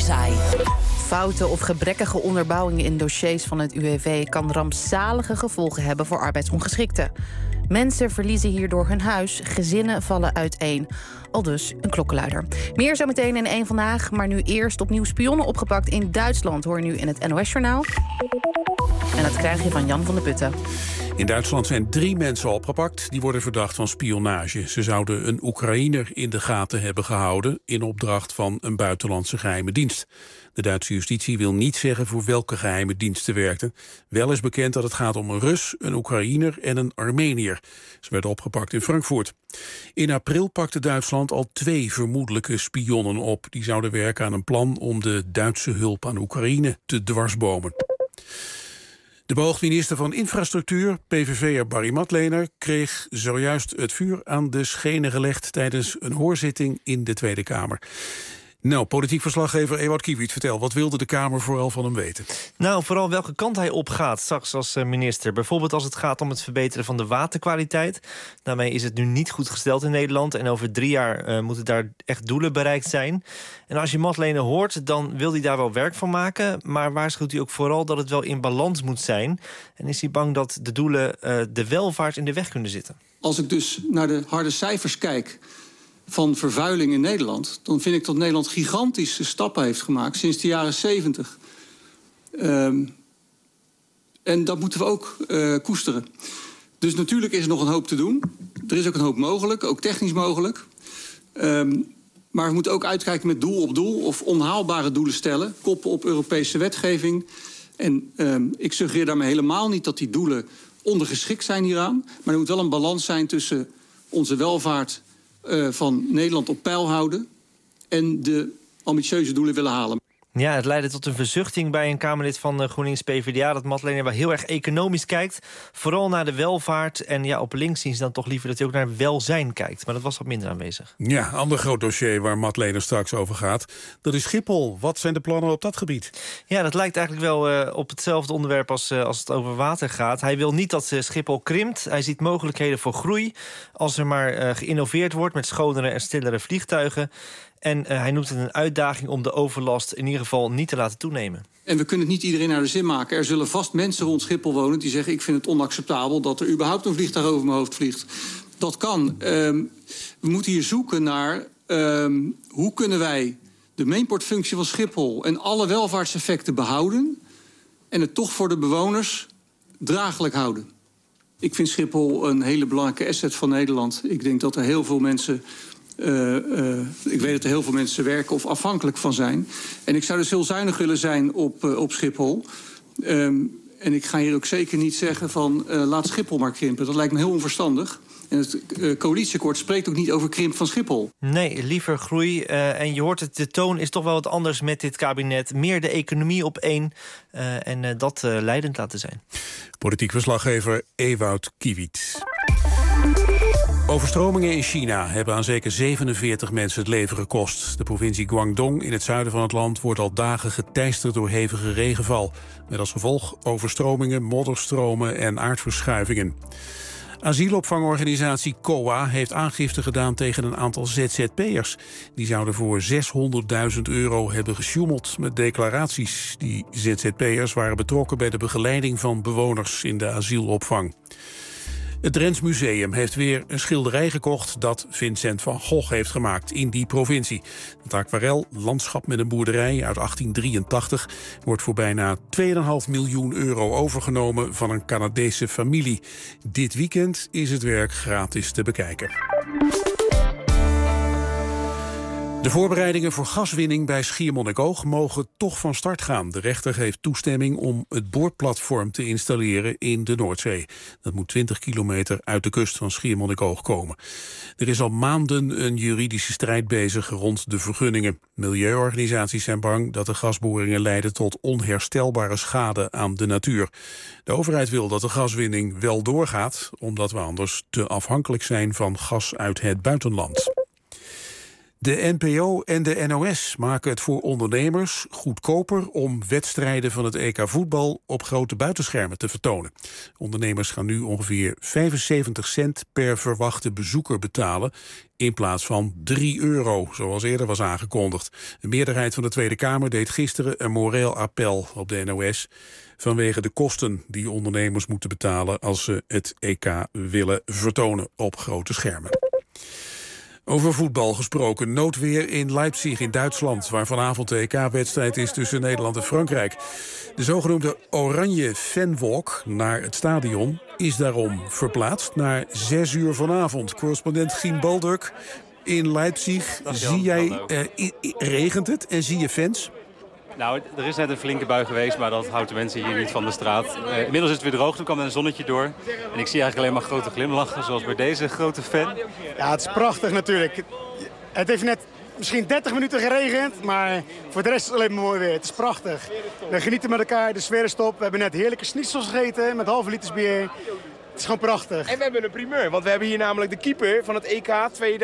Karzai. Foute of gebrekkige onderbouwingen in dossiers van het UWV kan rampzalige gevolgen hebben voor arbeidsongeschikten. Mensen verliezen hierdoor hun huis, gezinnen vallen uiteen. Aldus een klokkenluider. Meer zometeen in 1 Vandaag, maar nu eerst opnieuw spionnen opgepakt in Duitsland. Hoor je nu in het NOS-journaal. En dat krijg je van Jan van der Putten. In Duitsland zijn 3 mensen opgepakt. Die worden verdacht van spionage. Ze zouden een Oekraïner in de gaten hebben gehouden in opdracht van een buitenlandse geheime dienst. De Duitse justitie wil niet zeggen voor welke geheime dienst ze werkten. Wel is bekend dat het gaat om een Rus, een Oekraïner en een Armenier. Ze werden opgepakt in Frankfurt. In april pakte Duitsland al 2 vermoedelijke spionnen op. Die zouden werken aan een plan om de Duitse hulp aan Oekraïne te dwarsbomen. De beoogd minister van Infrastructuur, PVV'er Barry Matlener, kreeg zojuist het vuur aan de schenen gelegd tijdens een hoorzitting in de Tweede Kamer. Nou, politiek verslaggever Ewout Kiewit, vertel, wat wilde de Kamer vooral van hem weten? Nou, vooral welke kant hij opgaat straks als minister. Bijvoorbeeld als het gaat om het verbeteren van de waterkwaliteit. Daarmee is het nu niet goed gesteld in Nederland. En over 3 jaar moeten daar echt doelen bereikt zijn. En als je Matlener hoort, dan wil hij daar wel werk van maken. Maar waarschuwt hij ook vooral dat het wel in balans moet zijn. En is hij bang dat de doelen de welvaart in de weg kunnen zitten. Als ik dus naar de harde cijfers kijk van vervuiling in Nederland, dan vind ik dat Nederland gigantische stappen heeft gemaakt sinds de jaren 70. En dat moeten we ook koesteren. Dus natuurlijk is er nog een hoop te doen. Er is ook een hoop mogelijk, ook technisch mogelijk. Maar we moeten ook uitkijken met doel op doel of onhaalbare doelen stellen, koppelen op Europese wetgeving. En ik suggereer daarmee helemaal niet dat die doelen ondergeschikt zijn hieraan. Maar er moet wel een balans zijn tussen onze welvaart van Nederland op peil houden en de ambitieuze doelen willen halen. Ja, het leidde tot een verzuchting bij een Kamerlid van GroenLinks PvdA... dat Matlener wel heel erg economisch kijkt. Vooral naar de welvaart. En ja, op links zien ze dan toch liever dat hij ook naar welzijn kijkt. Maar dat was wat minder aanwezig. Ja, ander groot dossier waar Matlener straks over gaat, dat is Schiphol. Wat zijn de plannen op dat gebied? Ja, dat lijkt eigenlijk wel op hetzelfde onderwerp als het over water gaat. Hij wil niet dat Schiphol krimpt. Hij ziet mogelijkheden voor groei als er maar geïnnoveerd wordt met schonere en stillere vliegtuigen. En hij noemt het een uitdaging om de overlast in ieder geval niet te laten toenemen. En we kunnen het niet iedereen naar de zin maken. Er zullen vast mensen rond Schiphol wonen die zeggen, ik vind het onacceptabel dat er überhaupt een vliegtuig over mijn hoofd vliegt. Dat kan. We moeten hier zoeken naar hoe kunnen wij de mainportfunctie van Schiphol en alle welvaartseffecten behouden en het toch voor de bewoners draaglijk houden. Ik vind Schiphol een hele belangrijke asset van Nederland. Ik denk dat er heel veel mensen ik weet dat er heel veel mensen werken of afhankelijk van zijn. En ik zou dus heel zuinig willen zijn op Schiphol. En ik ga hier ook zeker niet zeggen van laat Schiphol maar krimpen. Dat lijkt me heel onverstandig. En het coalitieakkoord spreekt ook niet over krimp van Schiphol. Nee, liever groei. En je hoort het, de toon is toch wel wat anders met dit kabinet. Meer de economie op één. En dat leidend laten zijn. Politiek verslaggever Ewout Kiewit. Overstromingen in China hebben aan zeker 47 mensen het leven gekost. De provincie Guangdong in het zuiden van het land wordt al dagen geteisterd door hevige regenval. Met als gevolg overstromingen, modderstromen en aardverschuivingen. Asielopvangorganisatie COA heeft aangifte gedaan tegen een aantal ZZP'ers. Die zouden voor €600.000 hebben gesjoemeld met declaraties. Die ZZP'ers waren betrokken bij de begeleiding van bewoners in de asielopvang. Het Drents Museum heeft weer een schilderij gekocht dat Vincent van Gogh heeft gemaakt in die provincie. Het aquarel Landschap met een boerderij uit 1883 wordt voor bijna €2,5 miljoen overgenomen van een Canadese familie. Dit weekend is het werk gratis te bekijken. De voorbereidingen voor gaswinning bij Schiermonnikoog mogen toch van start gaan. De rechter geeft toestemming om het boorplatform te installeren in de Noordzee. Dat moet 20 kilometer uit de kust van Schiermonnikoog komen. Er is al maanden een juridische strijd bezig rond de vergunningen. Milieuorganisaties zijn bang dat de gasboringen leiden tot onherstelbare schade aan de natuur. De overheid wil dat de gaswinning wel doorgaat, omdat we anders te afhankelijk zijn van gas uit het buitenland. De NPO en de NOS maken het voor ondernemers goedkoper om wedstrijden van het EK voetbal op grote buitenschermen te vertonen. Ondernemers gaan nu ongeveer 75 cent per verwachte bezoeker betalen in plaats van €3, zoals eerder was aangekondigd. Een meerderheid van de Tweede Kamer deed gisteren een moreel appel op de NOS vanwege de kosten die ondernemers moeten betalen als ze het EK willen vertonen op grote schermen. Over voetbal gesproken. Noodweer in Leipzig in Duitsland, waar vanavond de EK-wedstrijd is tussen Nederland en Frankrijk. De zogenoemde oranje fanwalk naar het stadion is daarom verplaatst naar 6 uur vanavond. Correspondent Gien Balduk in Leipzig. Regent het en zie je fans? Nou, er is net een flinke bui geweest, maar dat houdt de mensen hier niet van de straat. Inmiddels is het weer droog, toen kwam er een zonnetje door. En ik zie eigenlijk alleen maar grote glimlachen, zoals bij deze grote fan. Ja, het is prachtig natuurlijk. Het heeft net misschien 30 minuten geregend, maar voor de rest is het alleen maar mooi weer. Het is prachtig. We genieten met elkaar, de sfeer is top. We hebben net heerlijke schnitzels gegeten met halve liters bier. Het is gewoon prachtig. En we hebben een primeur, want we hebben hier namelijk de keeper van het EK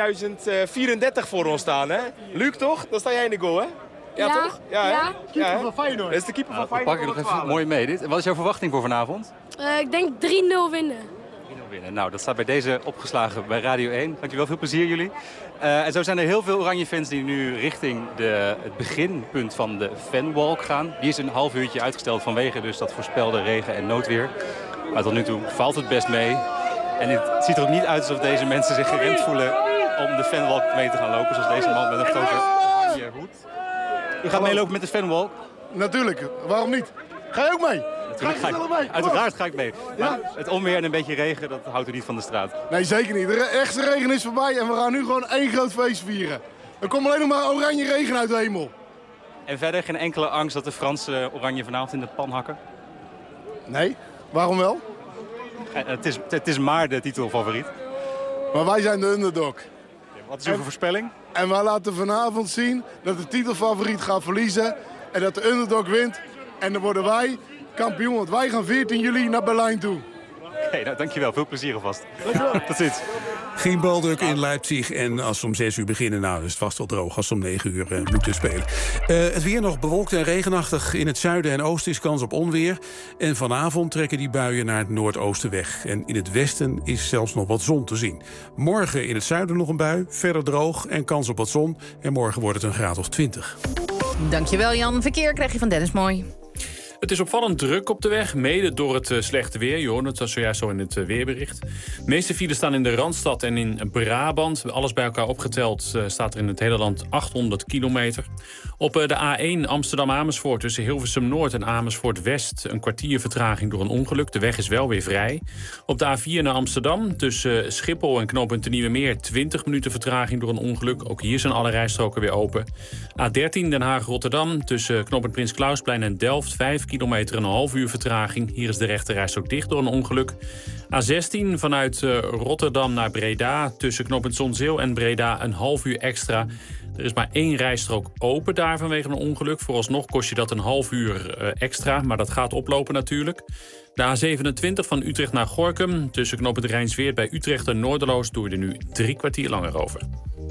2034 voor ons staan. Hè? Luc, toch? Dan sta jij in de goal, hè? Ja, toch? Ja. Keeper van Feyenoord. Dat is de keeper van Feyenoord. Pak je nog even mooi mee. Wat is jouw verwachting voor vanavond? Ik denk 3-0 winnen. 3-0 winnen. Nou, dat staat bij deze opgeslagen bij Radio 1. Dankjewel, veel plezier jullie. En zo zijn er heel veel oranje fans die nu richting het beginpunt van de fanwalk gaan. Die is een half uurtje uitgesteld vanwege dus dat voorspelde regen- en noodweer. Maar tot nu toe valt het best mee. En het ziet er ook niet uit alsof deze mensen zich geremd voelen om de fanwalk mee te gaan lopen. Zoals deze man met een grote oranje hoed. U gaat meelopen met de fanwalk? Natuurlijk, waarom niet? Ga je ook mee? Uiteraard ga ik mee. Maar het onweer en een beetje regen, dat houdt u niet van de straat. Nee, zeker niet. De echte regen is voorbij en we gaan nu gewoon één groot feest vieren. Er komt alleen nog maar oranje regen uit de hemel. En verder geen enkele angst dat de Franse oranje vanavond in de pan hakken? Nee, waarom wel? Het is maar de titelfavoriet. Maar wij zijn de underdog. Wat is uw voorspelling? En wij laten vanavond zien dat de titelfavoriet gaat verliezen en dat de underdog wint. En dan worden wij kampioen, want wij gaan 14 juli naar Berlijn toe. Oké, nou, dankjewel. Veel plezier alvast. Tot ziens. Gien Balduk in Leipzig. En als ze om 6 uur beginnen, nou, is het vast wel droog als ze om 9 uur moeten spelen. Het weer nog bewolkt en regenachtig. In het zuiden en oosten is kans op onweer. En vanavond trekken die buien naar het noordoosten weg. En in het westen is zelfs nog wat zon te zien. Morgen in het zuiden nog een bui, verder droog en kans op wat zon. En morgen wordt het een graad of 20. Dankjewel Jan. Verkeer krijg je van Dennis Mooi. Het is opvallend druk op de weg, mede door het slechte weer. Je hoorde het zojuist zo in het weerbericht. De meeste files staan in de Randstad en in Brabant. Alles bij elkaar opgeteld staat er in het hele land 800 kilometer. Op de A1 Amsterdam-Amersfoort tussen Hilversum Noord en Amersfoort West... een kwartier vertraging door een ongeluk. De weg is wel weer vrij. Op de A4 naar Amsterdam tussen Schiphol en knooppunt de Nieuwe Meer... 20 minuten vertraging door een ongeluk. Ook hier zijn alle rijstroken weer open. A13 Den Haag-Rotterdam tussen knooppunt Prins Klausplein en Delft... 5 kilometer en een half uur vertraging. Hier is de rechterrijstrook dicht door een ongeluk. A16 vanuit Rotterdam naar Breda tussen knooppunt Zonzeel en Breda een half uur extra. Er is maar 1 rijstrook open daar vanwege een ongeluk. Vooralsnog kost je dat een half uur extra, maar dat gaat oplopen natuurlijk. De A27 van Utrecht naar Gorinchem tussen knooppunt Rijnsweerd bij Utrecht en Noorderloos doe je er nu 3 kwartier langer over.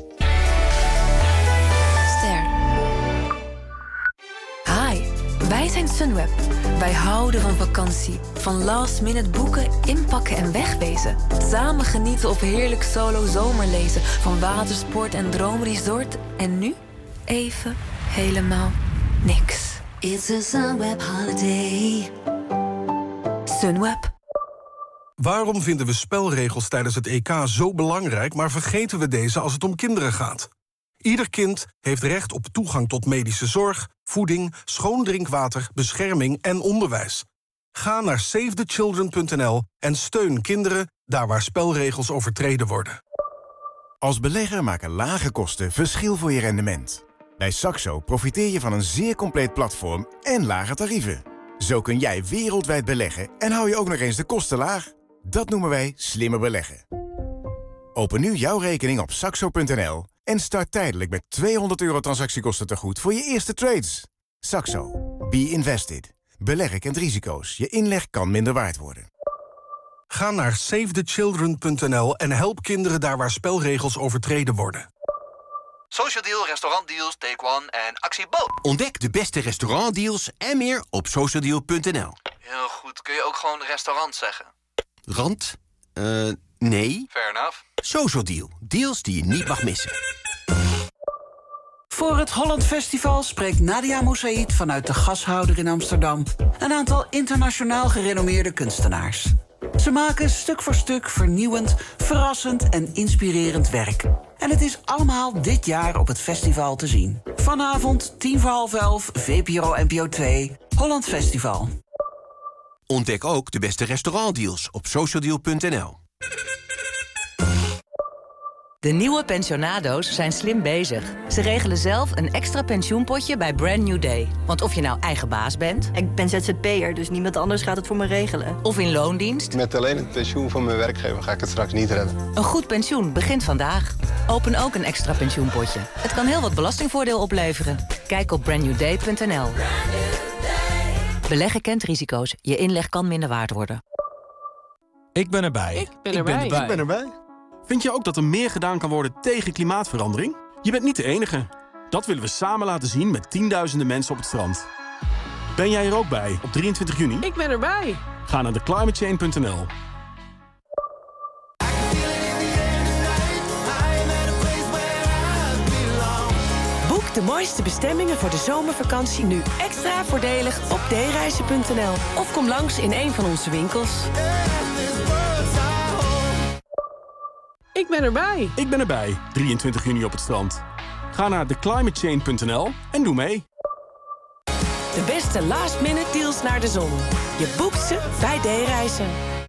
Hi, wij zijn Sunweb. Wij houden van vakantie. Van last minute boeken, inpakken en wegwezen. Samen genieten of heerlijk solo zomerlezen. Van watersport en droomresort. En nu even helemaal niks. It's a Sunweb holiday. Sunweb. Waarom vinden we spelregels tijdens het EK zo belangrijk... maar vergeten we deze als het om kinderen gaat? Ieder kind heeft recht op toegang tot medische zorg, voeding, schoon drinkwater, bescherming en onderwijs. Ga naar SaveTheChildren.nl en steun kinderen daar waar spelregels overtreden worden. Als belegger maken lage kosten verschil voor je rendement. Bij Saxo profiteer je van een zeer compleet platform en lage tarieven. Zo kun jij wereldwijd beleggen en hou je ook nog eens de kosten laag. Dat noemen wij slimmer beleggen. Open nu jouw rekening op Saxo.nl en start tijdelijk met €200 transactiekosten tegoed voor je eerste trades. Saxo. Be invested. Beleggen kent risico's. Je inleg kan minder waard worden. Ga naar SaveTheChildren.nl en help kinderen daar waar spelregels overtreden worden. Social Deal, restaurantdeals, Take One en Actie Bo. Ontdek de beste restaurantdeals en meer op socialdeal.nl. Heel goed. Kun je ook gewoon restaurant zeggen? Rand? Nee. Fair enough. Social Deal. Deals die je niet mag missen. Voor het Holland Festival spreekt Nadia Moussaïd vanuit de Gashouder in Amsterdam een aantal internationaal gerenommeerde kunstenaars. Ze maken stuk voor stuk vernieuwend, verrassend en inspirerend werk. En het is allemaal dit jaar op het festival te zien. Vanavond 11:10, VPRO NPO 2, Holland Festival. Ontdek ook de beste restaurantdeals op socialdeal.nl. De nieuwe pensionado's zijn slim bezig. Ze regelen zelf een extra pensioenpotje bij Brand New Day. Want of je nou eigen baas bent... Ik ben ZZP'er, dus niemand anders gaat het voor me regelen. Of in loondienst... Met alleen het pensioen van mijn werkgever ga ik het straks niet redden. Een goed pensioen begint vandaag. Open ook een extra pensioenpotje. Het kan heel wat belastingvoordeel opleveren. Kijk op brandnewday.nl. Beleggen kent risico's. Je inleg kan minder waard worden. Ik ben erbij. Ik ben erbij. Vind je ook dat er meer gedaan kan worden tegen klimaatverandering? Je bent niet de enige. Dat willen we samen laten zien met tienduizenden mensen op het strand. Ben jij er ook bij op 23 juni? Ik ben erbij. Ga naar theclimatechange.nl. Boek de mooiste bestemmingen voor de zomervakantie nu extra voordelig op dereizen.nl. Of kom langs in een van onze winkels. Ik ben erbij. Ik ben erbij. 23 juni op het strand. Ga naar theclimatechange.nl en doe mee. De beste last-minute deals naar de zon. Je boekt ze bij D-reizen.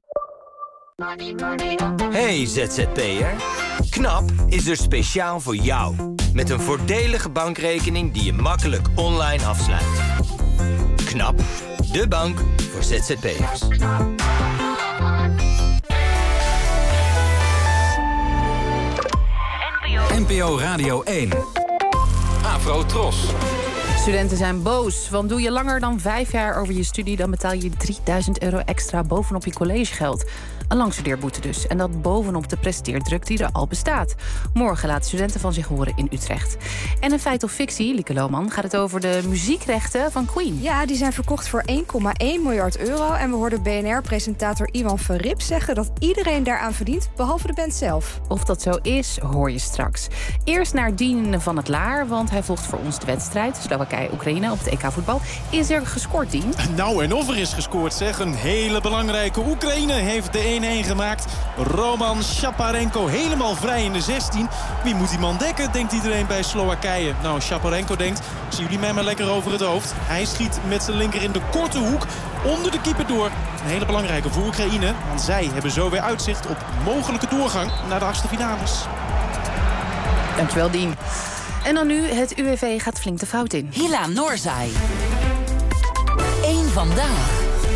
Hey ZZP'er. KNAP is er speciaal voor jou. Met een voordelige bankrekening die je makkelijk online afsluit. KNAP, de bank voor ZZP'ers. NPO Radio 1. Afro Tros. Studenten zijn boos, want doe je langer dan 5 jaar over je studie... dan betaal je €3000 extra bovenop je collegegeld. Een langstudeerboete dus. En dat bovenop de presteerdruk die er al bestaat. Morgen laten studenten van zich horen in Utrecht. En een feit of fictie, Lieke Lohman, gaat het over de muziekrechten van Queen. Ja, die zijn verkocht voor €1,1 miljard. En we hoorden BNR-presentator Iwan Verrips zeggen dat iedereen daaraan verdient, behalve de band zelf. Of dat zo is, hoor je straks. Eerst naar Dien van het Laar, want hij volgt voor ons de wedstrijd Slowakije-Oekraïne op het EK-voetbal. Is er gescoord, Dien? Nou, en of er is gescoord, zeg. Een hele belangrijke. Oekraïne heeft de 1-1 gemaakt. Roman Shaparenko helemaal vrij in de 16. Wie moet die man dekken, denkt iedereen bij Slowakije. Nou, Shaparenko denkt, zien jullie mij maar lekker over het hoofd. Hij schiet met zijn linker in de korte hoek onder de keeper door. Een hele belangrijke voor Oekraïne, want zij hebben zo weer uitzicht op mogelijke doorgang naar de achtste finales. Dankjewel, Dien. En dan nu, het UWV gaat flink de fout in. Hila Noorzai. Eén vandaag.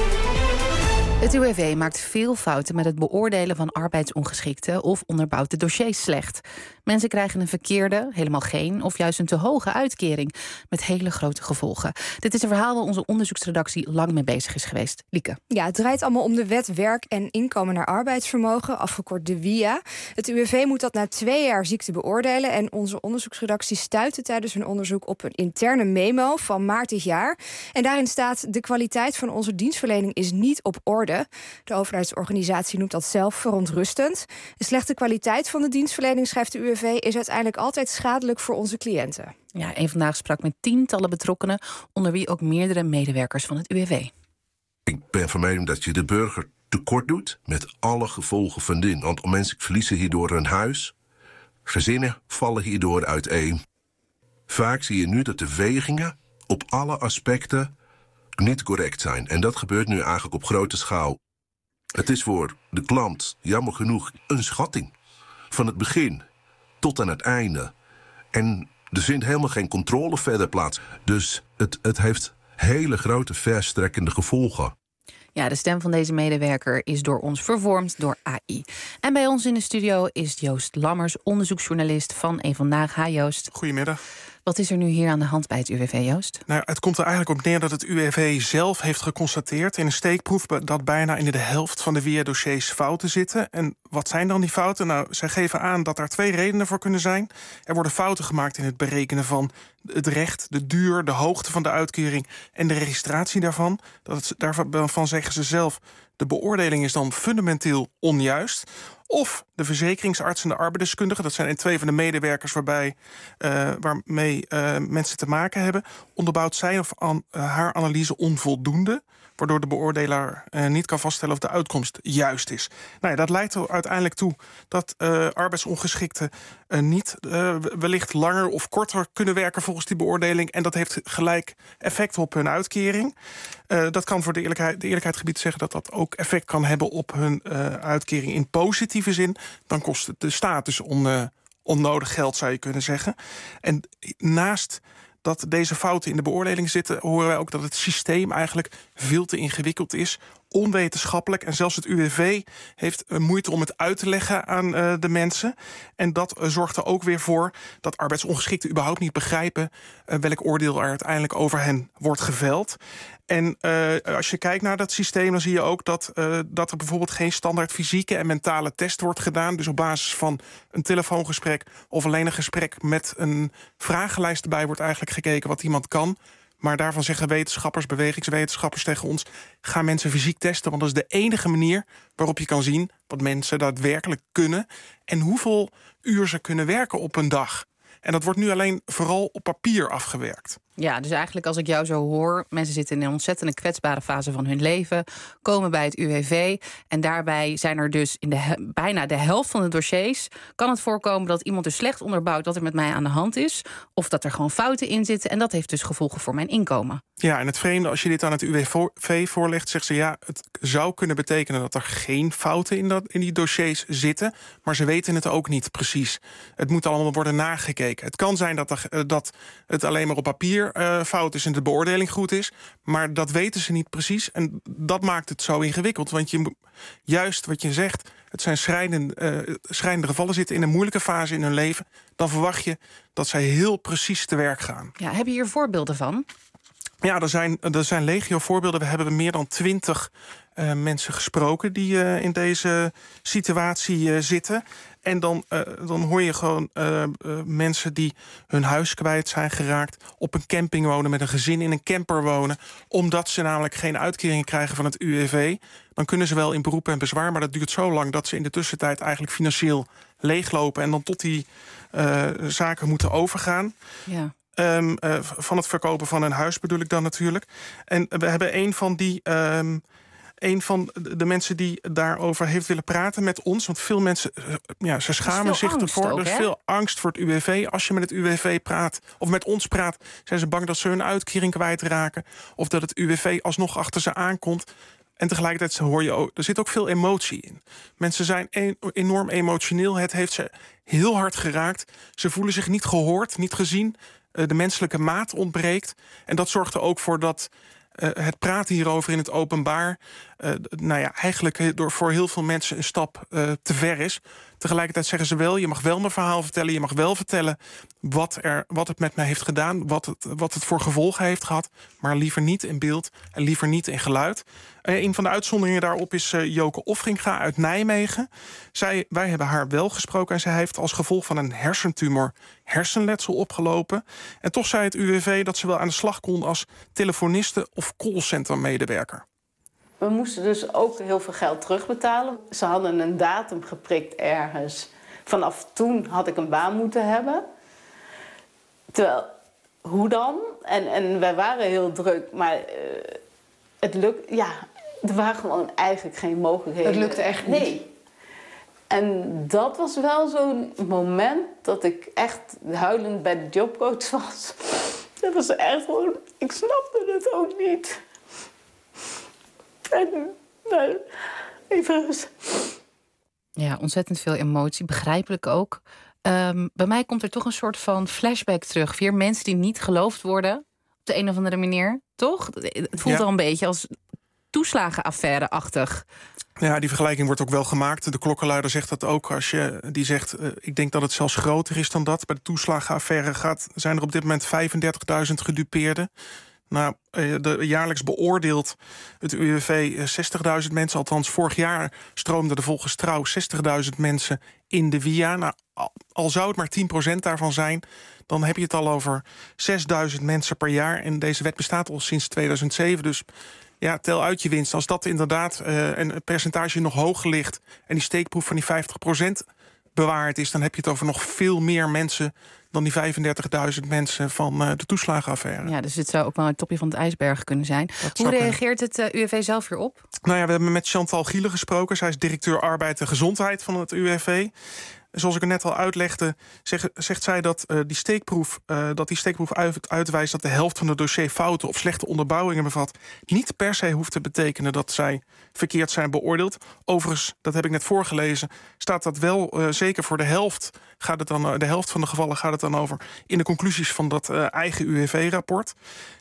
Het UWV maakt veel fouten met het beoordelen van arbeidsongeschikten of onderbouwt de dossiers slecht. Mensen krijgen een verkeerde, helemaal geen of juist een te hoge uitkering met hele grote gevolgen. Dit is een verhaal waar onze onderzoeksredactie lang mee bezig is geweest. Lieke. Ja, het draait allemaal om de wet werk en inkomen naar arbeidsvermogen, afgekort de WIA. Het UWV moet dat na 2 jaar ziekte beoordelen en onze onderzoeksredactie stuitte tijdens hun onderzoek op een interne memo van maart dit jaar. En daarin staat: de kwaliteit van onze dienstverlening is niet op orde. De overheidsorganisatie noemt dat zelf verontrustend. De slechte kwaliteit van de dienstverlening, schrijft de UWV, is uiteindelijk altijd schadelijk voor onze cliënten. Ja, Eén Vandaag sprak met tientallen betrokkenen, onder wie ook meerdere medewerkers van het UWV. Ik ben van mening dat je de burger tekort doet met alle gevolgen van dien. Want mensen verliezen hierdoor hun huis. Gezinnen vallen hierdoor uiteen. Vaak zie je nu dat de wegingen op alle aspecten niet correct zijn. En dat gebeurt nu eigenlijk op grote schaal. Het is voor de klant, jammer genoeg, een schatting. Van het begin tot aan het einde. En er vindt helemaal geen controle verder plaats. Dus het heeft hele grote verstrekkende gevolgen. Ja, de stem van deze medewerker is door ons vervormd door AI. En bij ons in de studio is Joost Lammers, onderzoeksjournalist van Eén Vandaag. Hi Joost. Goedemiddag. Wat is er nu hier aan de hand bij het UWV, Joost? Nou, het komt er eigenlijk op neer dat het UWV zelf heeft geconstateerd in een steekproef dat bijna in de helft van de WIA-dossiers fouten zitten. En wat zijn dan die fouten? Nou, zij geven aan dat daar 2 redenen voor kunnen zijn. Er worden fouten gemaakt in het berekenen van het recht, de duur, de hoogte van de uitkering en de registratie daarvan. Daarvan zeggen ze zelf, de beoordeling is dan fundamenteel onjuist. Of de verzekeringsarts en de arbeidsdeskundige, dat zijn 2 van de medewerkers waarmee mensen te maken hebben, onderbouwt zijn of haar analyse onvoldoende, waardoor de beoordelaar niet kan vaststellen of de uitkomst juist is. Nou ja, dat leidt er uiteindelijk toe dat arbeidsongeschikten niet wellicht langer of korter kunnen werken volgens die beoordeling. En dat heeft gelijk effect op hun uitkering. Dat kan voor de eerlijkheid gebied zeggen dat dat ook effect kan hebben op hun uitkering in positieve zin. Dan kost het de staat dus onnodig geld, zou je kunnen zeggen. En naast dat deze fouten in de beoordeling zitten, horen wij ook dat het systeem eigenlijk veel te ingewikkeld is, onwetenschappelijk. En zelfs het UWV heeft moeite om het uit te leggen aan de mensen. En dat zorgt er ook weer voor dat arbeidsongeschikten überhaupt niet begrijpen welk oordeel er uiteindelijk over hen wordt geveld. En als je kijkt naar dat systeem, dan zie je ook dat er bijvoorbeeld geen standaard fysieke en mentale test wordt gedaan. Dus op basis van een telefoongesprek of alleen een gesprek met een vragenlijst erbij wordt eigenlijk gekeken wat iemand kan. Maar daarvan zeggen wetenschappers, bewegingswetenschappers tegen ons, ga mensen fysiek testen, want dat is de enige manier waarop je kan zien wat mensen daadwerkelijk kunnen en hoeveel uur ze kunnen werken op een dag. En dat wordt nu alleen vooral op papier afgewerkt. Ja, dus eigenlijk als ik jou zo hoor, mensen zitten in een ontzettende kwetsbare fase van hun leven, komen bij het UWV en daarbij zijn er dus in bijna de helft van de dossiers kan het voorkomen dat iemand dus slecht onderbouwt wat er met mij aan de hand is, of dat er gewoon fouten in zitten en dat heeft dus gevolgen voor mijn inkomen. Ja, en het vreemde, als je dit aan het UWV voorlegt, zegt ze ja, het zou kunnen betekenen dat er geen fouten in die dossiers zitten, maar ze weten het ook niet precies. Het moet allemaal worden nagekeken. Het kan zijn dat het alleen maar op papier fout is en de beoordeling goed is, maar dat weten ze niet precies en dat maakt het zo ingewikkeld, want juist wat je zegt, het zijn schrijnende gevallen, zitten in een moeilijke fase in hun leven, dan verwacht je dat zij heel precies te werk gaan. Ja, heb je hier voorbeelden van? Ja, er zijn legio voorbeelden. We hebben meer dan 20 mensen gesproken die in deze situatie zitten. En dan hoor je gewoon mensen die hun huis kwijt zijn geraakt, op een camping wonen, met een gezin in een camper wonen, omdat ze namelijk geen uitkeringen krijgen van het UWV. Dan kunnen ze wel in beroep en bezwaar, maar dat duurt zo lang dat ze in de tussentijd eigenlijk financieel leeglopen en dan tot die zaken moeten overgaan. Ja. Van het verkopen van een huis bedoel ik dan natuurlijk. En we hebben een van de mensen die daarover heeft willen praten met ons. Want veel mensen, ze schamen zich ervoor. Er is veel angst voor het UWV. Als je met het UWV praat, of met ons praat, zijn ze bang dat ze hun uitkering kwijtraken. Of dat het UWV alsnog achter ze aankomt. En tegelijkertijd hoor je ook, er zit ook veel emotie in. Mensen zijn enorm emotioneel. Het heeft ze heel hard geraakt. Ze voelen zich niet gehoord, niet gezien. De menselijke maat ontbreekt. En dat zorgt er ook voor dat het praten hierover in het openbaar eigenlijk voor heel veel mensen een stap te ver is. Tegelijkertijd zeggen ze wel, je mag wel mijn verhaal vertellen, je mag wel vertellen wat het met mij heeft gedaan, wat het voor gevolgen heeft gehad, maar liever niet in beeld en liever niet in geluid. Een van de uitzonderingen daarop is Joke Offringa uit Nijmegen. Wij hebben haar wel gesproken en zij heeft als gevolg van een hersentumor hersenletsel opgelopen. En toch zei het UWV dat ze wel aan de slag kon als telefoniste of callcentermedewerker. We moesten dus ook heel veel geld terugbetalen. Ze hadden een datum geprikt ergens. Vanaf toen had ik een baan moeten hebben. Terwijl, hoe dan? En wij waren heel druk, maar het lukt. Ja, er waren gewoon eigenlijk geen mogelijkheden. Het lukte echt niet. Nee. En dat was wel zo'n moment dat ik echt huilend bij de jobcoach was. Dat was echt gewoon, ik snapte het ook niet. En even rust. Ja, ontzettend veel emotie, begrijpelijk ook. Bij mij komt er toch een soort van flashback terug. Weer mensen die niet geloofd worden op de een of andere manier, toch? Het voelt al een beetje als toeslagenaffaire-achtig. Ja, die vergelijking wordt ook wel gemaakt. De klokkenluider zegt dat ook. Die zegt, ik denk dat het zelfs groter is dan dat. Bij de toeslagenaffaire zijn er op dit moment 35.000 gedupeerden. Nou, jaarlijks beoordeelt het UWV 60.000 mensen. Althans, vorig jaar stroomden er volgens Trouw 60.000 mensen in de via. Nou, al zou het maar 10% daarvan zijn, dan heb je het al over 6.000 mensen per jaar. En deze wet bestaat al sinds 2007, dus ja, tel uit je winst. Als dat inderdaad een percentage nog hoger ligt en die steekproef van die 50% bewaard is, dan heb je het over nog veel meer mensen dan die 35.000 mensen van de toeslagenaffaire. Ja, dus het zou ook wel het topje van het ijsberg kunnen zijn. Hoe reageert het UWV zelf hierop? Nou ja, we hebben met Chantal Gielen gesproken. Zij is directeur Arbeid en Gezondheid van het UWV. Zoals ik er net al uitlegde, zegt zij dat die steekproef uitwijst dat de helft van de dossier fouten of slechte onderbouwingen bevat, niet per se hoeft te betekenen dat zij verkeerd zijn beoordeeld. Overigens, dat heb ik net voorgelezen, staat dat wel zeker voor de helft. De helft van de gevallen gaat het dan over in de conclusies van dat eigen UWV-rapport.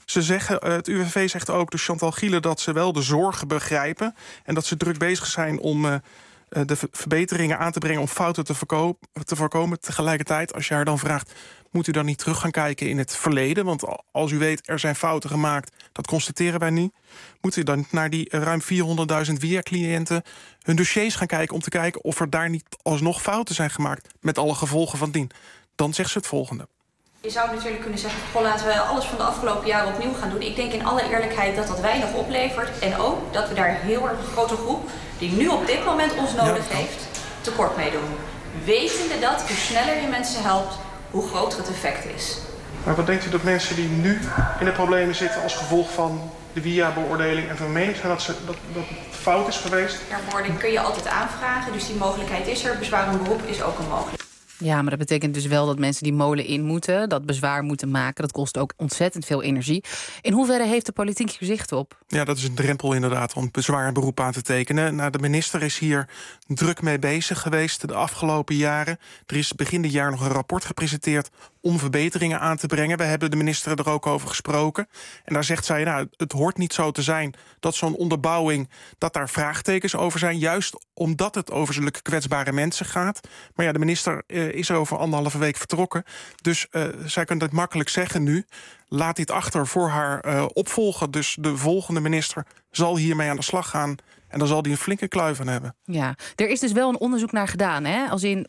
Het UWV zegt ook, dus Chantal Gielen, dat ze wel de zorgen begrijpen en dat ze druk bezig zijn om de verbeteringen aan te brengen om fouten te voorkomen. Tegelijkertijd, als je haar dan vraagt, moet u dan niet terug gaan kijken in het verleden? Want als u weet, er zijn fouten gemaakt, dat constateren wij niet. Moet u dan naar die ruim 400.000 WIA-cliënten hun dossiers gaan kijken om te kijken of er daar niet alsnog fouten zijn gemaakt met alle gevolgen van dien? Dan zegt ze het volgende. Je zou natuurlijk kunnen zeggen, goh, laten we alles van de afgelopen jaren opnieuw gaan doen. Ik denk in alle eerlijkheid dat dat weinig oplevert. En ook dat we daar een heel erg grote groep, die nu op dit moment ons nodig heeft, tekort mee doen. Wetende dat, hoe sneller je mensen helpt, hoe groter het effect is. Maar wat denkt u dat mensen die nu in de problemen zitten als gevolg van de WIA-beoordeling en van mening zijn dat het fout is geweest? Herbeoordeling kun je altijd aanvragen, dus die mogelijkheid is er. Bezwaar beroep is ook een mogelijkheid. Ja, maar dat betekent dus wel dat mensen die molen in moeten, dat bezwaar moeten maken. Dat kost ook ontzettend veel energie. In hoeverre heeft de politiek hier zicht op? Ja, dat is een drempel inderdaad om bezwaar beroep aan te tekenen. Nou, de minister is hier druk mee bezig geweest de afgelopen jaren. Er is begin dit jaar nog een rapport gepresenteerd om verbeteringen aan te brengen. We hebben de minister er ook over gesproken. En daar zegt zij, nou, het hoort niet zo te zijn dat zo'n onderbouwing, dat daar vraagtekens over zijn, juist omdat het over zulke kwetsbare mensen gaat. Maar ja, de minister is over 1,5 week vertrokken. Dus zij kan dat makkelijk zeggen nu. Laat dit achter voor haar opvolger. Dus de volgende minister zal hiermee aan de slag gaan. En dan zal die een flinke kluif van hebben. Ja, er is dus wel een onderzoek naar gedaan, hè? Als in,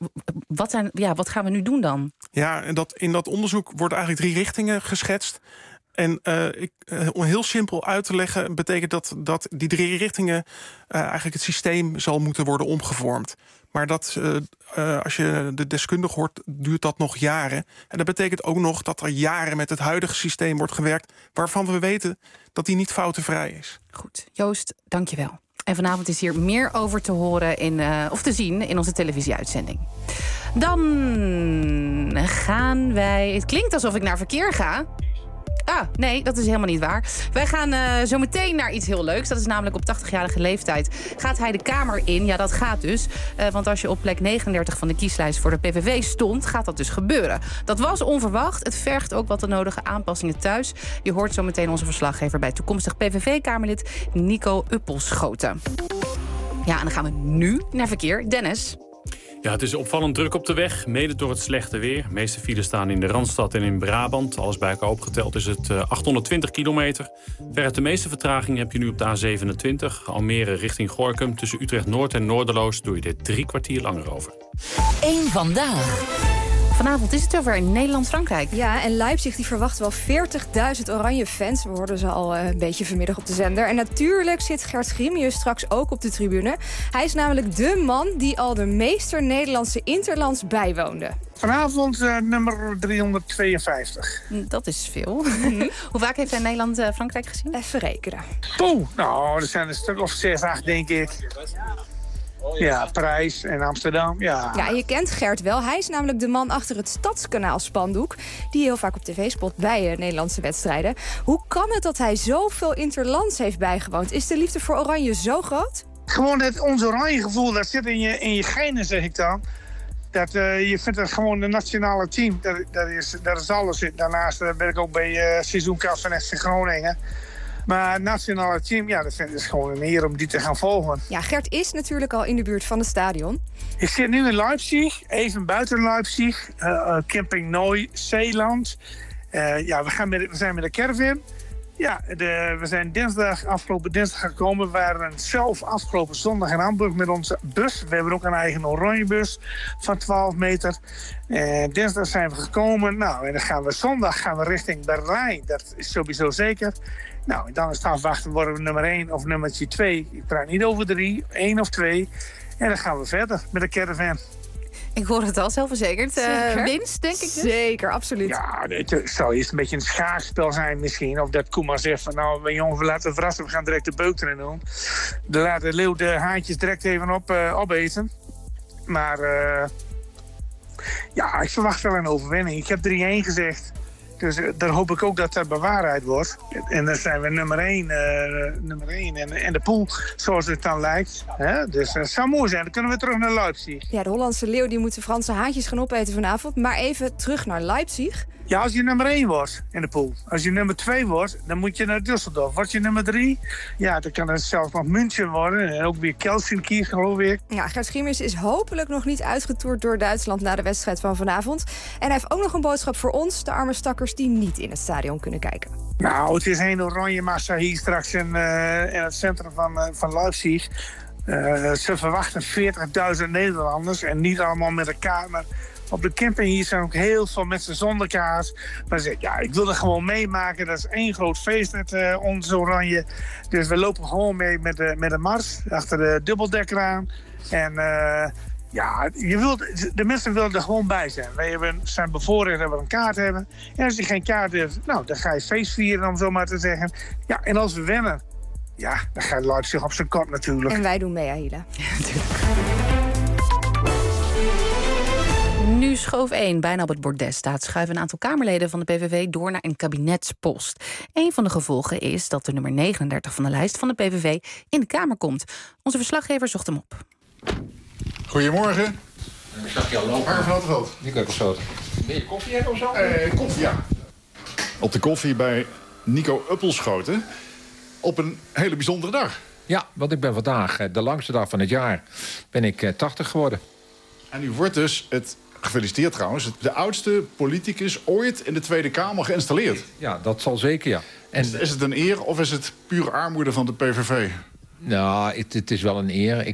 wat gaan we nu doen dan? Ja, in dat onderzoek worden eigenlijk 3 richtingen geschetst. En om heel simpel uit te leggen, betekent dat die 3 richtingen eigenlijk het systeem zal moeten worden omgevormd. Maar als je de deskundige hoort, duurt dat nog jaren. En dat betekent ook nog dat er jaren met het huidige systeem wordt gewerkt, waarvan we weten dat die niet foutenvrij is. Goed, Joost, dank je wel. En vanavond is hier meer over te horen of te zien in onze televisieuitzending. Dan gaan wij... Het klinkt alsof ik naar verkeer ga. Ah, nee, dat is helemaal niet waar. Wij gaan zo meteen naar iets heel leuks. Dat is namelijk op 80-jarige leeftijd gaat hij de Kamer in. Ja, dat gaat dus. Want als je op plek 39 van de kieslijst voor de PVV stond, gaat dat dus gebeuren. Dat was onverwacht. Het vergt ook wat de nodige aanpassingen thuis. Je hoort zo meteen onze verslaggever bij toekomstig PVV-Kamerlid Nico Uppelschoten. Ja, en dan gaan we nu naar verkeer. Dennis. Ja, het is opvallend druk op de weg, mede door het slechte weer. De meeste files staan in de Randstad en in Brabant. Alles bij elkaar opgeteld is het 820 kilometer. Veruit de meeste vertraging heb je nu op de A27. Almere richting Gorinchem. Tussen Utrecht-Noord en Noorderloos doe je dit 3 kwartier langer over. Eén vandaag. Vanavond is het over in Nederland-Frankrijk. Ja, en Leipzig die verwacht wel 40.000 oranje fans. We hoorden ze al een beetje vanmiddag op de zender. En natuurlijk zit Gert Grimius straks ook op de tribune. Hij is namelijk de man die al de meester Nederlandse interlands bijwoonde. Vanavond nummer 352. Dat is veel. Hoe vaak heeft hij Nederland-Frankrijk gezien? Even rekenen. Nou, er zijn een stuk of 6, 8, denk ik. Ja, Parijs en Amsterdam, ja. Ja, je kent Gert wel. Hij is namelijk de man achter het Stadskanaal-spandoek, die heel vaak op tv spot bij Nederlandse wedstrijden. Hoe kan het dat hij zoveel interlands heeft bijgewoond? Is de liefde voor Oranje zo groot? Gewoon ons Oranje gevoel, dat zit in je genen, zeg ik dan. Je vindt het gewoon een nationale team. Dat is alles. Daarnaast ben ik ook bij seizoenkaart van FC Groningen. Maar het nationale team, ja, dat is gewoon een eer om die te gaan volgen. Ja, Gert is natuurlijk al in de buurt van het stadion. Ik zit nu in Leipzig, even buiten Leipzig. Camping Neu-Zeeland. We zijn met de caravan. Ja, we zijn afgelopen dinsdag gekomen. We waren zelf afgelopen zondag in Hamburg met onze bus. We hebben ook een eigen oranje bus van 12 meter. Dinsdag zijn we gekomen. Nou, en dan zondag gaan we richting Berlijn. Dat is sowieso zeker. Nou, en dan is het afwachten, worden we nummer 1 of nummertje 2. Ik praat niet over 3, 1 of 2. En dan gaan we verder met de caravan. Ik hoor het al, zelfverzekerd. Winst, denk ik dus? Zeker, absoluut. Ja, het zou eerst een beetje een schaakspel zijn misschien. Of dat Koeman zegt van, nou, jongens, we laten verrassen. We gaan direct de beuk erin doen. Dan laat de leeuw de haantjes direct even opeten. Maar ik verwacht wel een overwinning. Ik heb 3-1 gezegd. Dus daar hoop ik ook dat dat bewaarheid wordt. En dan zijn we nummer 1 en de pool, zoals het dan lijkt. Dus het zou mooi zijn. Dan kunnen we terug naar Leipzig. Ja, de Hollandse leeuw die moet de Franse haantjes gaan opeten vanavond. Maar even terug naar Leipzig. Ja, als je nummer 1 wordt in de pool. Als je nummer 2 wordt, dan moet je naar Düsseldorf. Word je nummer 3, ja, dan kan het zelfs nog München worden. En ook weer Helsinki, geloof ik. Ja, Gert Schiemers is hopelijk nog niet uitgetoerd door Duitsland na de wedstrijd van vanavond. En hij heeft ook nog een boodschap voor ons, de arme stakkers die niet in het stadion kunnen kijken. Nou, het is een oranje massa hier straks in het centrum van Leipzig. Ze verwachten 40.000 Nederlanders en niet allemaal met een kaart, maar op de camping hier zijn ook heel veel mensen zonder kaart. Maar ze zeggen, ja, ik wil er gewoon meemaken. Dat is één groot feest met ons oranje. Dus we lopen gewoon mee met de mars achter de dubbeldekker aan. En de mensen willen er gewoon bij zijn. Wij zijn bevoorrecht dat we een kaart hebben. En als je geen kaart hebt, nou, dan ga je feest vieren, om zo maar te zeggen. Ja, en als we winnen, ja, dan gaat Leipzig op zijn kop natuurlijk. En wij doen mee, Ahila. Ja, Nu schoof 1 bijna op het bordes staat, schuiven een aantal Kamerleden van de PVV door naar een kabinetspost. Een van de gevolgen is dat de nummer 39 van de lijst van de PVV in de Kamer komt. Onze verslaggever zocht hem op. Goedemorgen. Ik zag je al lopen. Waar van het veld? Die kan ik zo. Wil je koffie hebben of zo? Koffie, ja. Op de koffie bij Nico Uppelschoten. Op een hele bijzondere dag. Ja, want ik ben vandaag, de langste dag van het jaar, ben ik 80 geworden. En u wordt dus, gefeliciteerd trouwens, de oudste politicus ooit in de Tweede Kamer geïnstalleerd. Ja, dat zal zeker, ja. En is het een eer of is het pure armoede van de PVV? Nou, het is wel een eer.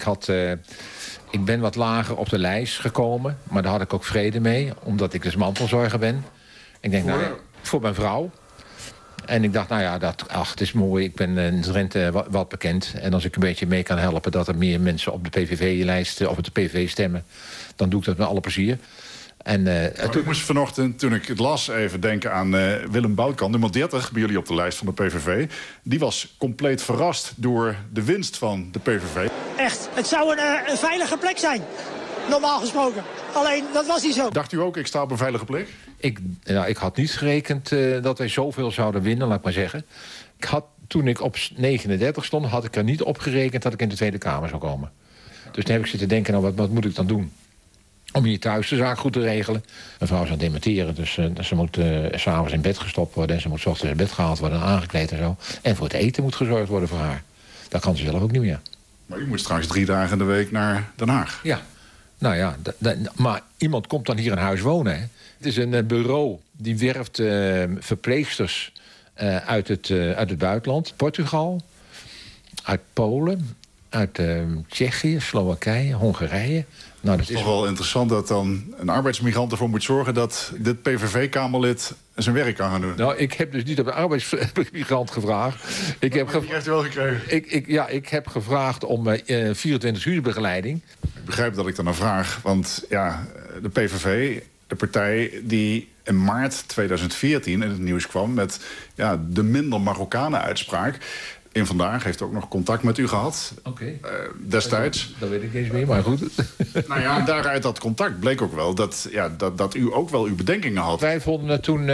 Ik ben wat lager op de lijst gekomen, maar daar had ik ook vrede mee, omdat ik dus mantelzorger ben. Ik denk, voor mijn vrouw. En ik dacht, het is mooi. Ik ben in Drenthe wat bekend. En als ik een beetje mee kan helpen dat er meer mensen op de PVV-lijst of op de PVV stemmen, dan doe ik dat met alle plezier. Ik moest vanochtend, toen ik het las, even denken aan Willem Boutkamp, nummer 30 bij jullie op de lijst van de PVV. Die was compleet verrast door de winst van de PVV. Echt, het zou een veilige plek zijn, normaal gesproken. Alleen, dat was niet zo. Dacht u ook, ik sta op een veilige plek? Ik had niet gerekend dat wij zoveel zouden winnen, laat ik maar zeggen. Toen ik op 39 stond, had ik er niet op gerekend dat ik in de Tweede Kamer zou komen. Dus toen heb ik zitten denken, wat moet ik dan doen? Om hier thuis de zaak goed te regelen. Mijn vrouw is aan het dementeren, dus ze moet 's avonds in bed gestopt worden. En ze moet 's ochtends in bed gehaald worden en aangekleed en zo. En voor het eten moet gezorgd worden voor haar. Dat kan ze zelf ook niet meer. Maar u moet straks 3 dagen in de week naar Den Haag. Ja, nou ja, maar iemand komt dan hier in huis wonen. Hè? Het is een bureau die werft verpleegsters uit het buitenland. Portugal, uit Polen, uit Tsjechië, Slowakije, Hongarije. Nou, dat is toch wel interessant dat dan een arbeidsmigrant ervoor moet zorgen dat dit PVV-Kamerlid zijn werk kan gaan doen. Nou, ik heb dus niet op een arbeidsmigrant gevraagd. Die heeft u wel gekregen? Ik heb gevraagd om 24-uursbegeleiding. Ik begrijp dat ik dan vraag, want ja, de PVV, de partij die in maart 2014 in het nieuws kwam met de minder Marokkanen-uitspraak. En vandaag heeft ook nog contact met u gehad. Oké. Destijds. Dat weet ik niet eens meer, maar goed. Nou ja, daaruit dat contact bleek ook wel dat u ook wel uw bedenkingen had. Wij vonden het toen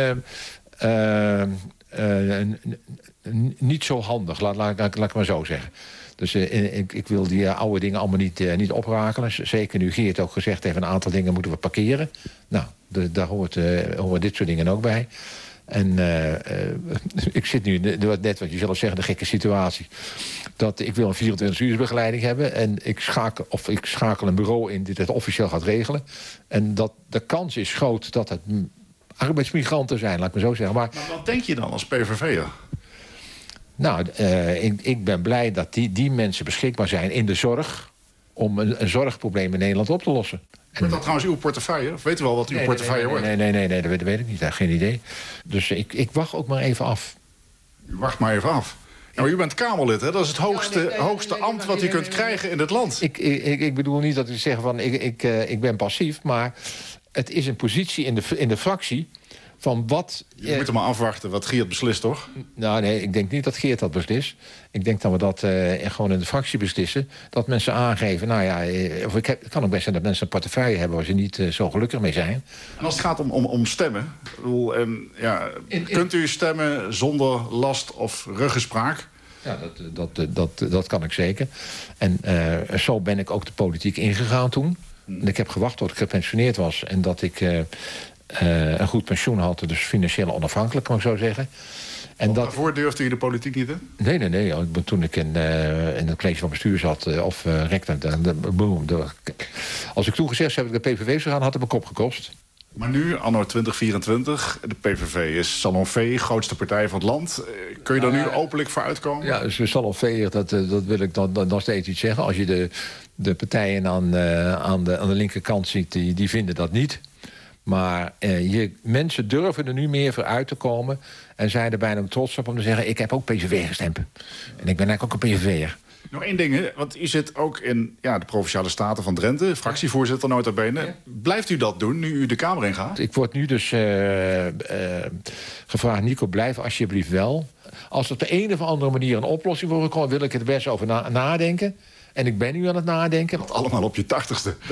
niet zo handig, laat ik maar zo zeggen. Dus ik wil die oude dingen allemaal niet oprakelen. Zeker nu Geert ook gezegd heeft, een aantal dingen moeten we parkeren. Nou, daar horen dit soort dingen ook bij. En ik zit nu, net wat je zelf zegt, de gekke situatie. Dat ik wil een 24-uursbegeleiding hebben. En ik schakel een bureau in die het officieel gaat regelen. En dat de kans is groot dat het arbeidsmigranten zijn, laat ik me zo zeggen. Maar wat denk je dan als PVV'er? Nou, ik ben blij dat die mensen beschikbaar zijn in de zorg om een zorgprobleem in Nederland op te lossen. Wordt dat trouwens uw portefeuille? Of weet u wel wat uw portefeuille wordt? Nee, dat weet ik niet. Geen idee. Dus ik wacht ook maar even af. U wacht maar even af. Nou, u bent Kamerlid, hè? Dat is het hoogste ambt wat u kunt krijgen in het land. Ik bedoel niet dat u zegt van ik ben passief, maar het is een positie in de fractie van wat... Je moet er maar afwachten wat Geert beslist, toch? Nou, nee, ik denk niet dat Geert dat beslist. Ik denk dat we dat gewoon in de fractie beslissen. Dat mensen aangeven, nou ja... Of het kan ook best zijn dat mensen een portefeuille hebben waar ze niet zo gelukkig mee zijn. En als het gaat om stemmen... kunt u stemmen zonder last of ruggespraak? Ja, dat kan ik zeker. En zo ben ik ook de politiek ingegaan toen. En ik heb gewacht tot ik gepensioneerd was en dat ik... een goed pensioen had, dus financieel onafhankelijk, kan ik zo zeggen. En daarvoor durfde u de politiek niet in? Nee. Toen ik in het college van bestuur zat, of rector... Als ik toen gezegd heb dat ik de PVV zou gaan, had het mijn kop gekost. Maar nu, anno 2024, de PVV is salonfee, grootste partij van het land. Kun je daar nu openlijk voor uitkomen? Ja, dus salonfee, dat wil ik dan nog steeds iets zeggen. Als je de partijen aan de linkerkant ziet, die vinden dat niet... Maar mensen durven er nu meer voor uit te komen... en zijn er bijna trots op om te zeggen... ik heb ook PVV gestemd. En ik ben eigenlijk ook een PVV'er. Nog één ding, want u zit ook in de Provinciale Staten van Drenthe... fractievoorzitter nota bene. Ja. Blijft u dat doen, nu u de Kamer ingaat? Ik word nu dus gevraagd... Nico, blijf alsjeblieft wel. Als er op de een of andere manier een oplossing voor komt... wil ik er best over nadenken... En ik ben nu aan het nadenken. Dat allemaal op je 80ste.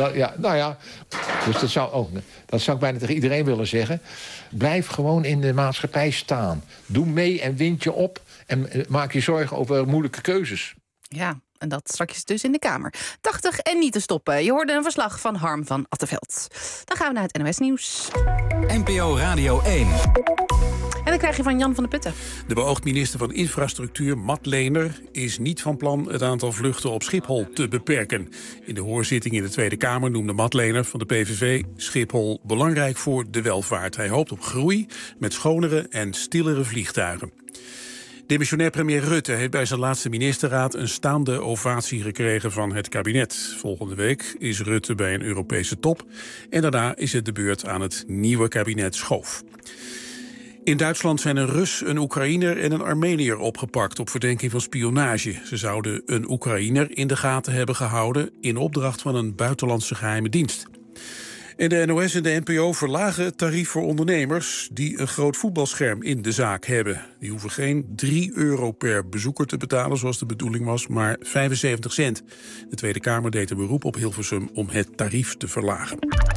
Dus dat zou ik bijna tegen iedereen willen zeggen. Blijf gewoon in de maatschappij staan. Doe mee en wind je op. En maak je zorgen over moeilijke keuzes. Ja, en dat straks dus in de Kamer. 80 en niet te stoppen. Je hoorde een verslag van Harm van Attenveld. Dan gaan we naar het NOS Nieuws. NPO Radio 1. En dan krijg je van Jan van der Putten. De beoogd minister van Infrastructuur, Mart Leener, is niet van plan het aantal vluchten op Schiphol te beperken. In de hoorzitting in de Tweede Kamer noemde Mart Leener van de PVV Schiphol belangrijk voor de welvaart. Hij hoopt op groei met schonere en stillere vliegtuigen. Demissionair premier Rutte heeft bij zijn laatste ministerraad een staande ovatie gekregen van het kabinet. Volgende week is Rutte bij een Europese top en daarna is het de beurt aan het nieuwe kabinet Schoof. In Duitsland zijn een Rus, een Oekraïner en een Armeniër opgepakt op verdenking van spionage. Ze zouden een Oekraïner in de gaten hebben gehouden in opdracht van een buitenlandse geheime dienst. En de NOS en de NPO verlagen het tarief voor ondernemers die een groot voetbalscherm in de zaak hebben. Die hoeven geen €3 per bezoeker te betalen zoals de bedoeling was, maar 75 cent. De Tweede Kamer deed een beroep op Hilversum om het tarief te verlagen.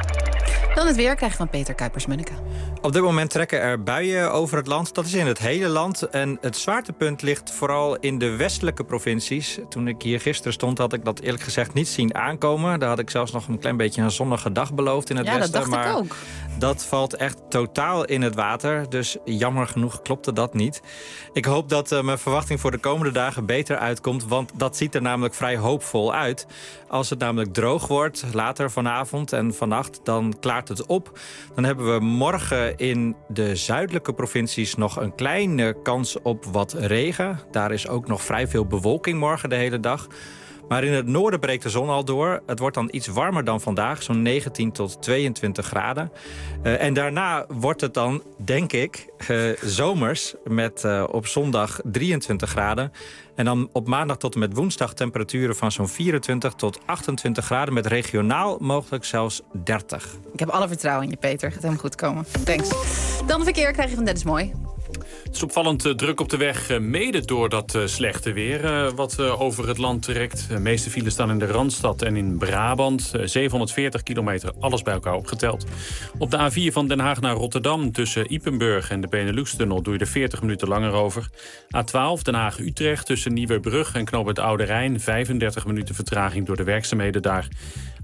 Dan het weer krijg je van Peter Kuipers-Munneke. Op dit moment trekken er buien over het land. Dat is in het hele land. En het zwaartepunt ligt vooral in de westelijke provincies. Toen ik hier gisteren stond, had ik dat eerlijk gezegd niet zien aankomen. Daar had ik zelfs nog een klein beetje een zonnige dag beloofd in het westen. Ja, dat dacht ik ook. Dat valt echt totaal in het water. Dus jammer genoeg klopte dat niet. Ik hoop dat mijn verwachting voor de komende dagen beter uitkomt. Want dat ziet er namelijk vrij hoopvol uit. Als het namelijk droog wordt, later vanavond en vannacht, dan klaart het op. Dan hebben we morgen in de zuidelijke provincies nog een kleine kans op wat regen. Daar is ook nog vrij veel bewolking morgen de hele dag. Maar in het noorden breekt de zon al door. Het wordt dan iets warmer dan vandaag, zo'n 19 tot 22 graden. En daarna wordt het dan, denk ik, zomers met op zondag 23 graden. En dan op maandag tot en met woensdag temperaturen van zo'n 24 tot 28 graden... met regionaal mogelijk zelfs 30. Ik heb alle vertrouwen in je, Peter. Gaat helemaal goed komen. Thanks. Dan verkeer krijg je van Dennis Mooi. Het is opvallend druk op de weg, mede door dat slechte weer wat over het land trekt. De meeste files staan in de Randstad en in Brabant. 740 kilometer, alles bij elkaar opgeteld. Op de A4 van Den Haag naar Rotterdam tussen Ypenburg en de Benelux-tunnel doe je er 40 minuten langer over. A12 Den Haag-Utrecht tussen Nieuwebrug en knooppunt Oude Rijn. 35 minuten vertraging door de werkzaamheden daar.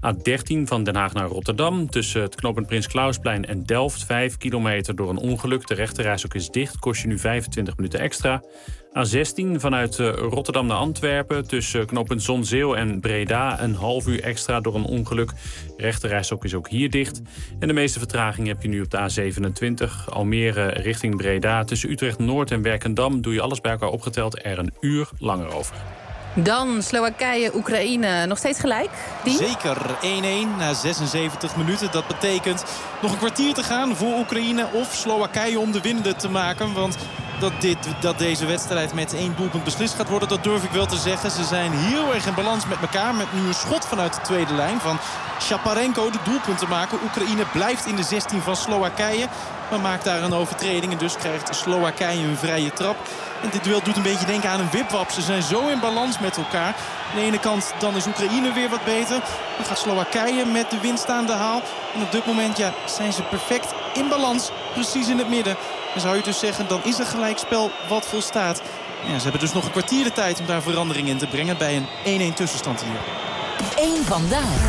A13 van Den Haag naar Rotterdam. Tussen het knooppunt Prins Clausplein en Delft 5 kilometer door een ongeluk. De rechterrijstrook is dicht, kost je nu 25 minuten extra. A16 vanuit Rotterdam naar Antwerpen. Tussen knooppunt Zonzeel en Breda een half uur extra door een ongeluk. De rechterrijstrook is ook hier dicht. En de meeste vertraging heb je nu op de A27. Almere richting Breda. Tussen Utrecht Noord en Werkendam doe je alles bij elkaar opgeteld er een uur langer over. Dan Slowakije, Oekraïne. Nog steeds gelijk? Zeker 1-1 na 76 minuten. Dat betekent nog een kwartier te gaan voor Oekraïne of Slowakije om de winnende te maken. Want dat deze wedstrijd met 1 doelpunt beslist gaat worden, dat durf ik wel te zeggen. Ze zijn heel erg in balans met elkaar. Met nu een schot vanuit de tweede lijn van Shaparenko, de doelpunten maken. Oekraïne blijft in de 16 van Slowakije, maar maakt daar een overtreding. En dus krijgt Slowakije een vrije trap. En dit duel doet een beetje denken aan een wipwap. Ze zijn zo in balans met elkaar. Aan de ene kant dan is Oekraïne weer wat beter. Dan gaat Slowakije met de winst aan de haal. En op dit moment zijn ze perfect in balans. Precies in het midden. Dan zou je dus zeggen, dan is er gelijkspel wat volstaat. Ja, ze hebben dus nog een kwartier de tijd om daar verandering in te brengen bij een 1-1 tussenstand hier. 1 vandaag.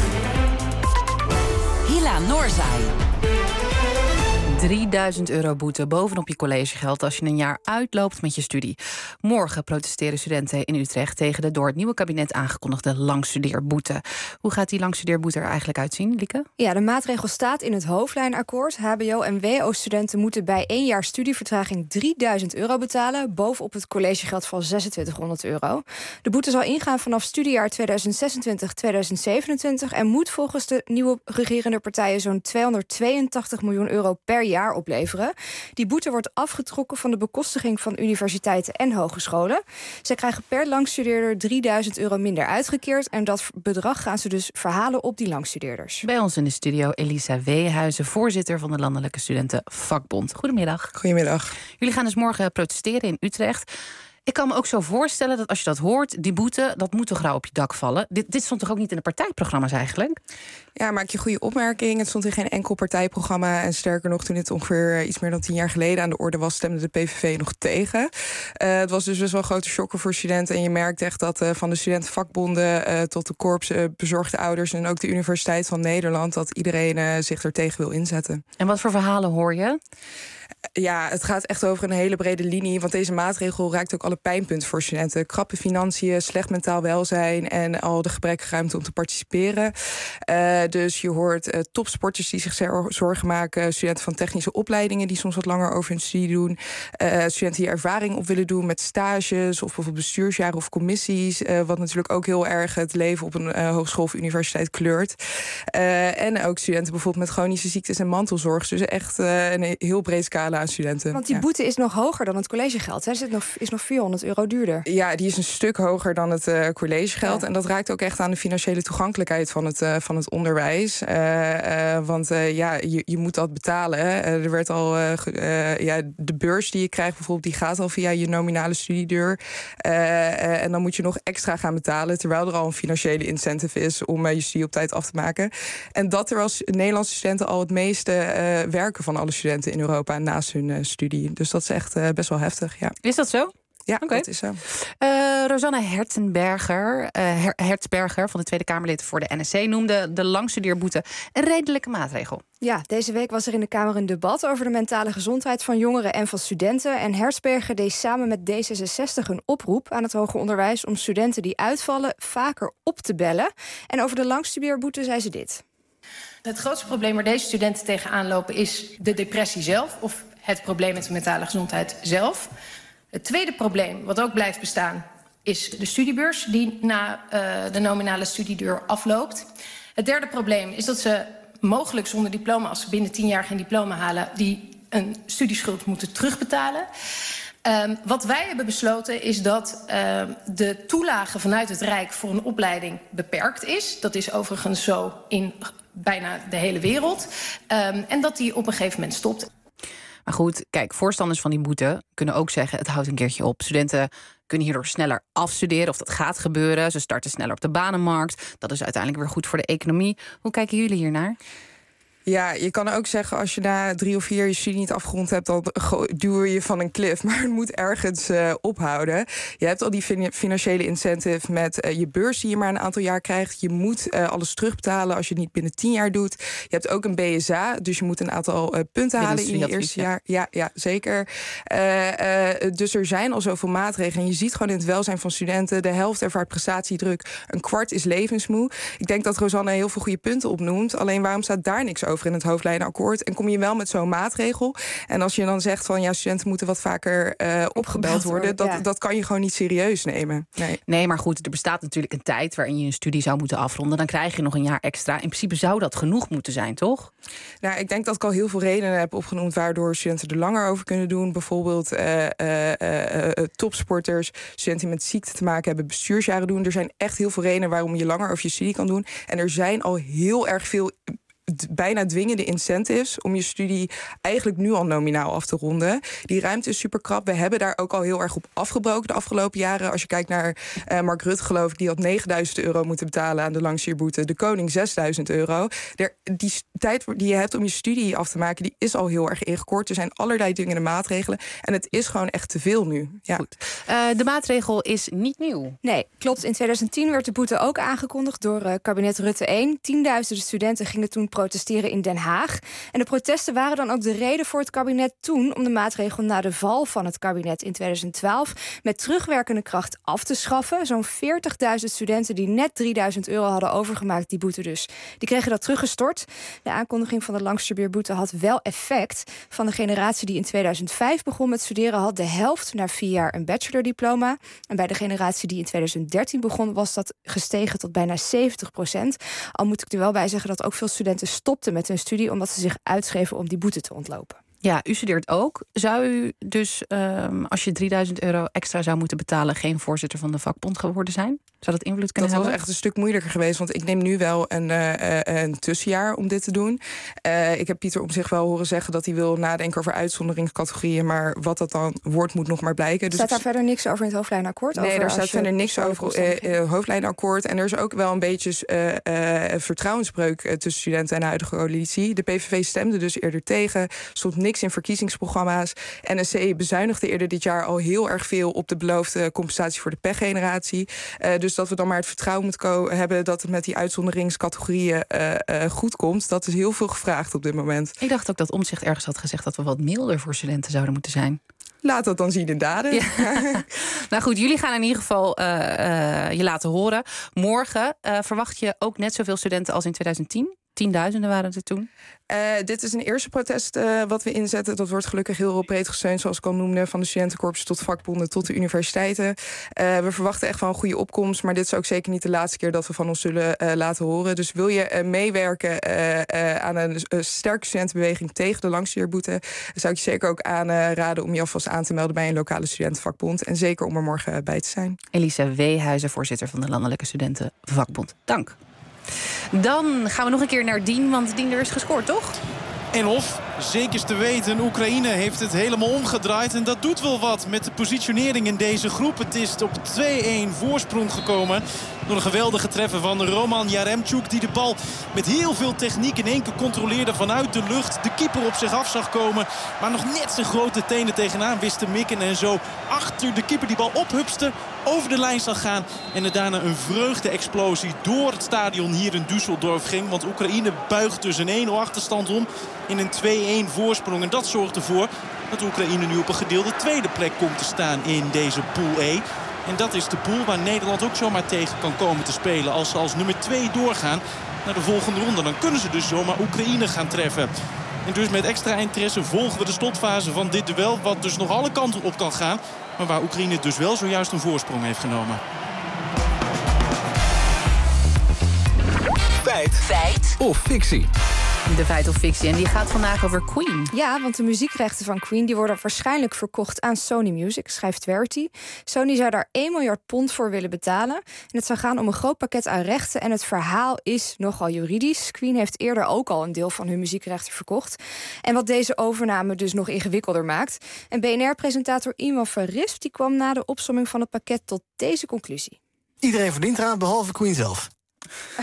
Hila Noorzai. €3000 boete bovenop je collegegeld als je een jaar uitloopt met je studie. Morgen protesteren studenten in Utrecht tegen de door het nieuwe kabinet aangekondigde langstudeerboete. Hoe gaat die langstudeerboete er eigenlijk uitzien, Lieke? Ja, de maatregel staat in het hoofdlijnakkoord. HBO- en WO-studenten moeten bij 1 jaar studievertraging €3000 betalen, bovenop het collegegeld van €2600. De boete zal ingaan vanaf studiejaar 2026-2027 en moet volgens de nieuwe regerende partijen zo'n €282 miljoen per jaar opleveren. Die boete wordt afgetrokken van de bekostiging van universiteiten en hogescholen. Zij krijgen per langstudeerder €3000 minder uitgekeerd en dat bedrag gaan ze dus verhalen op die langstudeerders. Bij ons in de studio Elisa Weehuizen, voorzitter van de Landelijke Studentenvakbond. Goedemiddag. Goedemiddag. Jullie gaan dus morgen protesteren in Utrecht. Ik kan me ook zo voorstellen dat als je dat hoort, die boete, dat moet toch rauw op je dak vallen. Dit stond toch ook niet in de partijprogramma's eigenlijk? Ja, maak je goede opmerking. Het stond in geen enkel partijprogramma. En sterker nog, toen dit ongeveer iets meer dan 10 jaar geleden aan de orde was, stemde de PVV nog tegen. Het was dus best wel grote shocken voor studenten. En je merkt echt dat van de studentenvakbonden tot de korps, bezorgde ouders en ook de Universiteit van Nederland, dat iedereen zich er tegen wil inzetten. En wat voor verhalen hoor je? Ja, het gaat echt over een hele brede linie. Want deze maatregel raakt ook alle pijnpunten voor studenten. Krappe financiën, slecht mentaal welzijn en al de gebrekkige ruimte om te participeren. Dus je hoort topsporters die zich zorgen maken. Studenten van technische opleidingen die soms wat langer over hun studie doen. Studenten die ervaring op willen doen met stages of bijvoorbeeld bestuursjaren of commissies. Wat natuurlijk ook heel erg het leven op een hogeschool of universiteit kleurt. En ook studenten bijvoorbeeld met chronische ziektes en mantelzorg. Dus echt een heel breed scala aan studenten. Want die boete is nog hoger dan het collegegeld. Hè? Is nog €400 duurder. Ja, die is een stuk hoger dan het collegegeld. Ja. En dat raakt ook echt aan de financiële toegankelijkheid van het onderwijs. Want je moet dat betalen. Er werd al de beurs die je krijgt bijvoorbeeld, die gaat al via je nominale studiedeur. En dan moet je nog extra gaan betalen, terwijl er al een financiële incentive is om je studie op tijd af te maken. En dat terwijl Nederlandse studenten al het meeste werken van alle studenten in Europa naast hun studie. Dus dat is echt best wel heftig, ja. Is dat zo? Ja, okay. Dat is zo. Rosanne Hertzberger van de Tweede Kamerlid voor de NSC noemde de langstudeerboete een redelijke maatregel. Ja, deze week was er in de Kamer een debat over de mentale gezondheid van jongeren en van studenten. En Hertzberger deed samen met D66 een oproep aan het hoger onderwijs om studenten die uitvallen vaker op te bellen. En over de langstudeerboete zei ze dit. Het grootste probleem waar deze studenten tegenaan lopen is de depressie zelf, of het probleem met de mentale gezondheid zelf. Het tweede probleem, wat ook blijft bestaan, is de studiebeurs die na de nominale studieduur afloopt. Het derde probleem is dat ze mogelijk zonder diploma, als ze binnen 10 jaar geen diploma halen, die een studieschuld moeten terugbetalen. Wat wij hebben besloten is dat de toelage vanuit het Rijk voor een opleiding beperkt is. Dat is overigens zo in bijna de hele wereld. En dat die op een gegeven moment stopt. Maar goed, kijk, voorstanders van die boete kunnen ook zeggen, het houdt een keertje op. Studenten kunnen hierdoor sneller afstuderen, of dat gaat gebeuren. Ze starten sneller op de banenmarkt. Dat is uiteindelijk weer goed voor de economie. Hoe kijken jullie hiernaar? Ja, je kan ook zeggen, als je na 3 of 4 jaar je studie niet afgerond hebt, dan duw je van een klif. Maar het moet ergens ophouden. Je hebt al die financiële incentive met je beurs die je maar een aantal jaar krijgt. Je moet alles terugbetalen als je het niet binnen 10 jaar doet. Je hebt ook een BSA, dus je moet een aantal punten halen in je eerste jaar. Ja, zeker. Dus er zijn al zoveel maatregelen. En je ziet gewoon in het welzijn van studenten, de helft ervaart prestatiedruk. 1/4 is levensmoe. Ik denk dat Rosanne heel veel goede punten opnoemt. Alleen waarom staat daar niks over in het hoofdlijnenakkoord? En kom je wel met zo'n maatregel? En als je dan zegt van ja, studenten moeten wat vaker opgebeld worden, dat kan je gewoon niet serieus nemen. Nee, maar goed, er bestaat natuurlijk een tijd waarin je een studie zou moeten afronden. Dan krijg je nog een jaar extra. In principe zou dat genoeg moeten zijn, toch? Nou, ik denk dat ik al heel veel redenen heb opgenoemd waardoor studenten er langer over kunnen doen. Bijvoorbeeld topsporters, studenten die met ziekte te maken hebben, bestuursjaren doen. Er zijn echt heel veel redenen waarom je langer over je studie kan doen. En er zijn al heel erg veel bijna dwingende incentives om je studie eigenlijk nu al nominaal af te ronden. Die ruimte is super krap. We hebben daar ook al heel erg op afgebroken de afgelopen jaren. Als je kijkt naar Mark Rutte, geloof ik, die had €9.000 moeten betalen aan de langstuurboete. De koning €6.000. Die tijd die je hebt om je studie af te maken, die is al heel erg ingekort. Er zijn allerlei dwingende maatregelen. En het is gewoon echt te veel nu. Ja. Goed. De maatregel is niet nieuw. Nee, klopt. In 2010 werd de boete ook aangekondigd door kabinet Rutte 1. Tienduizenden studenten gingen toen protesteren in Den Haag. En de protesten waren dan ook de reden voor het kabinet toen om de maatregel na de val van het kabinet in 2012 met terugwerkende kracht af te schaffen. Zo'n 40.000 studenten die net €3.000 hadden overgemaakt, die boete dus, die kregen dat teruggestort. De aankondiging van de langstudeerboete had wel effect. Van de generatie die in 2005 begon met studeren had de helft na 4 jaar een bachelordiploma. En bij de generatie die in 2013 begon was dat gestegen tot bijna 70%. Al moet ik er wel bij zeggen dat ook veel studenten stopten met hun studie omdat ze zich uitschreven om die boete te ontlopen. Ja, u studeert ook. Zou u dus, als je €3.000 extra zou moeten betalen, geen voorzitter van de vakbond geworden zijn? Zou dat invloed kunnen hebben? Dat was echt een stuk moeilijker geweest, want ik neem nu wel een tussenjaar om dit te doen. Ik heb Pieter Omtzigt wel horen zeggen dat hij wil nadenken over uitzonderingscategorieën, maar wat dat dan wordt, moet nog maar blijken. Staat daar verder niks over in het hoofdlijnenakkoord? Nee, daar staat verder niks over in het hoofdlijnenakkoord. En er is ook wel een beetje vertrouwensbreuk tussen studenten en de huidige coalitie. De PVV stemde dus eerder tegen, stond niks in verkiezingsprogramma's. NSC bezuinigde eerder dit jaar al heel erg veel op de beloofde compensatie voor de pechgeneratie. Dus dat we dan maar het vertrouwen moeten hebben dat het met die uitzonderingscategorieën goed komt. Dat is heel veel gevraagd op dit moment. Ik dacht ook dat Omtzigt ergens had gezegd dat we wat milder voor studenten zouden moeten zijn. Laat dat dan zien in daden. Ja. Nou goed, jullie gaan in ieder geval je laten horen. Morgen verwacht je ook net zoveel studenten als in 2010? 10.000 waren het er toen? Dit is een eerste protest wat we inzetten. Dat wordt gelukkig heel breed gesteund, zoals ik al noemde, van de studentenkorps tot vakbonden tot de universiteiten. We verwachten echt wel een goede opkomst, maar dit is ook zeker niet de laatste keer dat we van ons zullen laten horen. Dus wil je meewerken aan een sterke studentenbeweging tegen de langstudeerboete, zou ik je zeker ook aanraden om je alvast aan te melden bij een lokale studentenvakbond. En zeker om er morgen bij te zijn. Elise Weehuizen, voorzitter van de Landelijke Studentenvakbond. Dank. Dan gaan we nog een keer naar Dien, want Dien, er is gescoord, toch? En of, zeker te weten, Oekraïne heeft het helemaal omgedraaid. En dat doet wel wat met de positionering in deze groep. Het is op 2-1 voorsprong gekomen door een geweldige treffer van Roman Yaremchuk, die de bal met heel veel techniek in één keer controleerde vanuit de lucht. De keeper op zich af zag komen, maar nog net zijn grote tenen tegenaan wist te mikken. En zo achter de keeper die bal ophupste, over de lijn zal gaan. En er daarna een vreugde-explosie door het stadion hier in Düsseldorf ging. Want Oekraïne buigt dus een 1-0 achterstand om in een 2-1 voorsprong. En dat zorgt ervoor dat Oekraïne nu op een gedeelde tweede plek komt te staan in deze Pool E. En dat is de pool waar Nederland ook zomaar tegen kan komen te spelen. Als ze als nummer 2 doorgaan naar de volgende ronde, dan kunnen ze dus zomaar Oekraïne gaan treffen. En dus met extra interesse volgen we de slotfase van dit duel, wat dus nog alle kanten op kan gaan. Maar waar Oekraïne dus wel zojuist een voorsprong heeft genomen. Feit of fictie? De feit of fictie. En die gaat vandaag over Queen. Ja, want de muziekrechten van Queen die worden waarschijnlijk verkocht aan Sony Music, schrijft Verity. Sony zou daar £1 miljard voor willen betalen. En het zou gaan om een groot pakket aan rechten. En het verhaal is nogal juridisch. Queen heeft eerder ook al een deel van hun muziekrechten verkocht. En wat deze overname dus nog ingewikkelder maakt. En BNR-presentator Iman Verrips die kwam na de opsomming van het pakket tot deze conclusie. Iedereen verdient eraan, behalve Queen zelf.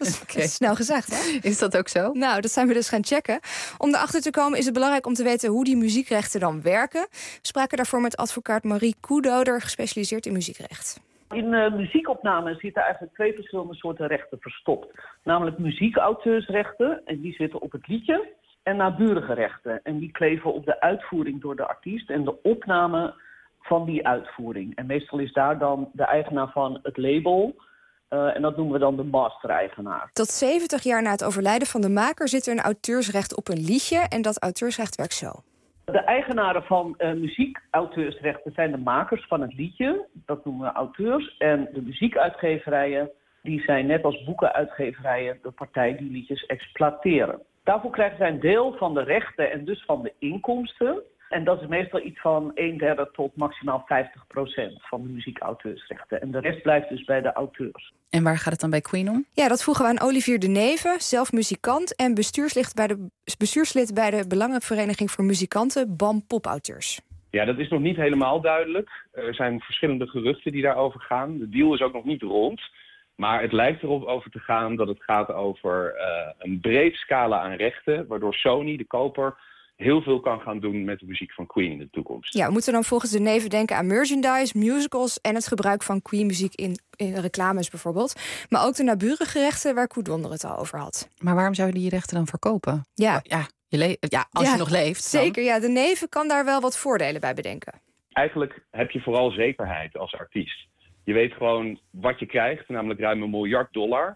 Dat is snel gezegd, hè? Is dat ook zo? Nou, dat zijn we dus gaan checken. Om erachter te komen is het belangrijk om te weten hoe die muziekrechten dan werken. We spraken daarvoor met advocaat Marie Koedoder, gespecialiseerd in muziekrecht. In muziekopnames zitten eigenlijk 2 verschillende soorten rechten verstopt. Namelijk muziekauteursrechten, en die zitten op het liedje. En naburige rechten, en die kleven op de uitvoering door de artiest en de opname van die uitvoering. En meestal is daar dan de eigenaar van het label. En dat noemen we dan de master-eigenaar. Tot 70 jaar na het overlijden van de maker zit er een auteursrecht op een liedje. En dat auteursrecht werkt zo. De eigenaren van muziekauteursrechten zijn de makers van het liedje. Dat noemen we auteurs. En de muziekuitgeverijen, die zijn net als boekenuitgeverijen de partij die liedjes exploiteren. Daarvoor krijgen zij een deel van de rechten en dus van de inkomsten. En dat is meestal iets van 1/3 tot maximaal 50% van de muziekauteursrechten. En de rest blijft dus bij de auteurs. En waar gaat het dan bij Queen om? Ja, dat vroegen we aan Olivier de Neve, zelf muzikant en bestuurslid bij de Belangenvereniging voor Muzikanten, BAM Popauteurs. Ja, dat is nog niet helemaal duidelijk. Er zijn verschillende geruchten die daarover gaan. De deal is ook nog niet rond. Maar het lijkt erop over te gaan dat het gaat over een breed scala aan rechten, waardoor Sony, de koper, heel veel kan gaan doen met de muziek van Queen in de toekomst. Ja, we moeten dan volgens de Neve denken aan merchandise, musicals en het gebruik van Queen-muziek in reclames bijvoorbeeld. Maar ook de naburige rechten waar Koen Donder het al over had. Maar waarom zou je die rechten dan verkopen? Ja, als je nog leeft. Zeker, ja. De Neve kan daar wel wat voordelen bij bedenken. Eigenlijk heb je vooral zekerheid als artiest. Je weet gewoon wat je krijgt, namelijk ruim $1 miljard.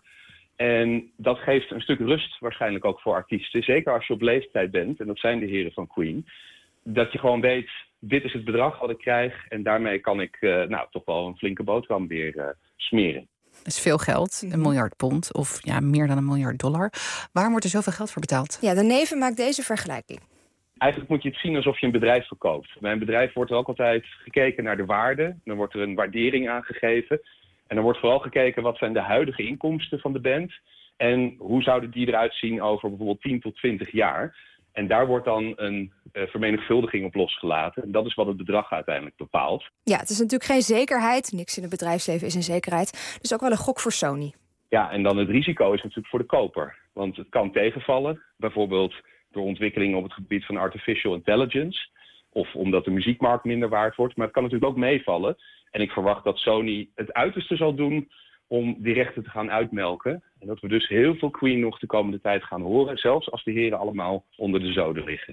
En dat geeft een stuk rust waarschijnlijk ook voor artiesten. Zeker als je op leeftijd bent, en dat zijn de heren van Queen. Dat je gewoon weet, dit is het bedrag wat ik krijg. En daarmee kan ik toch wel een flinke boterham weer smeren. Dat is veel geld, $1 miljard pond. Of ja, meer dan $1 miljard. Waarom wordt er zoveel geld voor betaald? Ja, de Neve maakt deze vergelijking. Eigenlijk moet je het zien alsof je een bedrijf verkoopt. Bij een bedrijf wordt er ook altijd gekeken naar de waarde. Dan wordt er een waardering aangegeven. En dan wordt vooral gekeken wat zijn de huidige inkomsten van de band. En hoe zouden die eruit zien over bijvoorbeeld 10 tot 20 jaar. En daar wordt dan een vermenigvuldiging op losgelaten. En dat is wat het bedrag uiteindelijk bepaalt. Ja, het is natuurlijk geen zekerheid. Niks in het bedrijfsleven is een zekerheid. Dus ook wel een gok voor Sony. Ja, en dan het risico is natuurlijk voor de koper. Want het kan tegenvallen. Bijvoorbeeld door ontwikkelingen op het gebied van artificial intelligence. Of omdat de muziekmarkt minder waard wordt. Maar het kan natuurlijk ook meevallen. En ik verwacht dat Sony het uiterste zal doen om die rechten te gaan uitmelken. En dat we dus heel veel Queen nog de komende tijd gaan horen. Zelfs als de heren allemaal onder de zoden liggen.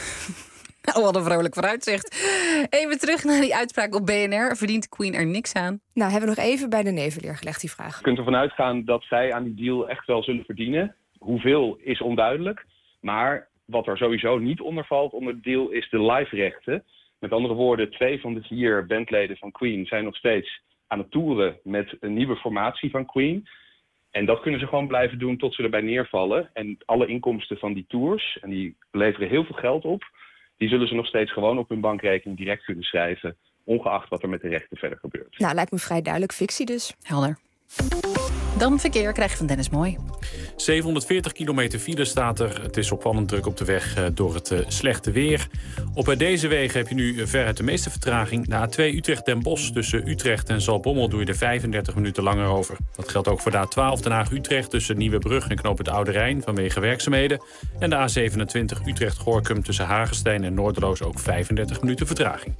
Nou, wat een vrolijk vooruitzicht. Even terug naar die uitspraak op BNR. Verdient Queen er niks aan? Nou, hebben we nog even bij de Neve neergelegd, die vraag. Je kunt ervan uitgaan dat zij aan die deal echt wel zullen verdienen. Hoeveel is onduidelijk. Maar wat er sowieso niet onder valt onder de deal is de live-rechten. Met andere woorden, 2 van de 4 bandleden van Queen zijn nog steeds aan het toeren met een nieuwe formatie van Queen. En dat kunnen ze gewoon blijven doen tot ze erbij neervallen. En alle inkomsten van die tours, en die leveren heel veel geld op, die zullen ze nog steeds gewoon op hun bankrekening direct kunnen schrijven, ongeacht wat er met de rechten verder gebeurt. Nou, lijkt me vrij duidelijk. Fictie dus. Helder. Dan verkeer krijg je van Dennis Mooi. 740 kilometer file staat er. Het is opvallend druk op de weg door het slechte weer. Op deze wegen heb je nu veruit de meeste vertraging. De A2 Utrecht-Den Bosch tussen Utrecht en Zaltbommel doe je er 35 minuten langer over. Dat geldt ook voor de A12 Den Haag-Utrecht tussen Nieuwebrug en Knoop het Oude Rijn vanwege werkzaamheden. En de A27 Utrecht-Gorkum tussen Hagestein en Noorderloos ook 35 minuten vertraging.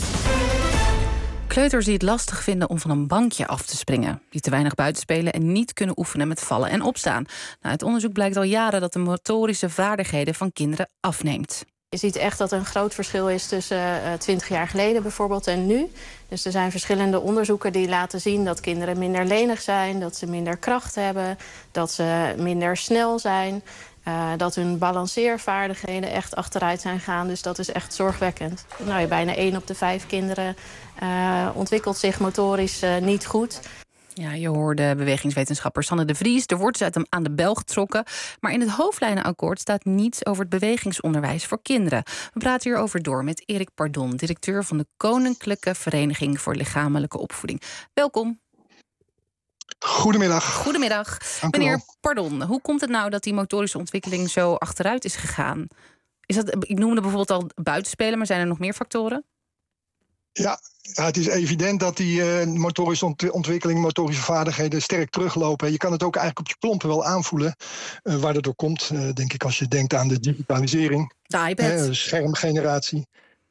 Kleuters die het lastig vinden om van een bankje af te springen. Die te weinig buiten spelen en niet kunnen oefenen met vallen en opstaan. Nou, uit onderzoek blijkt al jaren dat de motorische vaardigheden van kinderen afneemt. Je ziet echt dat er een groot verschil is tussen 20 jaar geleden bijvoorbeeld en nu. Dus er zijn verschillende onderzoeken die laten zien dat kinderen minder lenig zijn, dat ze minder kracht hebben, dat ze minder snel zijn. Dat hun balanceervaardigheden echt achteruit zijn gegaan. Dus dat is echt zorgwekkend. Nou, bijna 1 op de 5 kinderen ontwikkelt zich motorisch niet goed. Ja, je hoorde bewegingswetenschapper Sanne de Vries. Er wordt aan de bel getrokken. Maar in het hoofdlijnenakkoord staat niets over het bewegingsonderwijs voor kinderen. We praten hierover door met Erik Pardon, directeur van de Koninklijke Vereniging voor Lichamelijke Opvoeding. Welkom. Goedemiddag. Goedemiddag. Meneer Pardon, hoe komt het nou dat die motorische ontwikkeling zo achteruit is gegaan? Ik noemde bijvoorbeeld al buitenspelen, maar zijn er nog meer factoren? Ja, het is evident dat die motorische ontwikkeling, motorische vaardigheden sterk teruglopen. Je kan het ook eigenlijk op je klompen wel aanvoelen waar dat door komt. Denk ik als je denkt aan de digitalisering. De iPad. Schermgeneratie.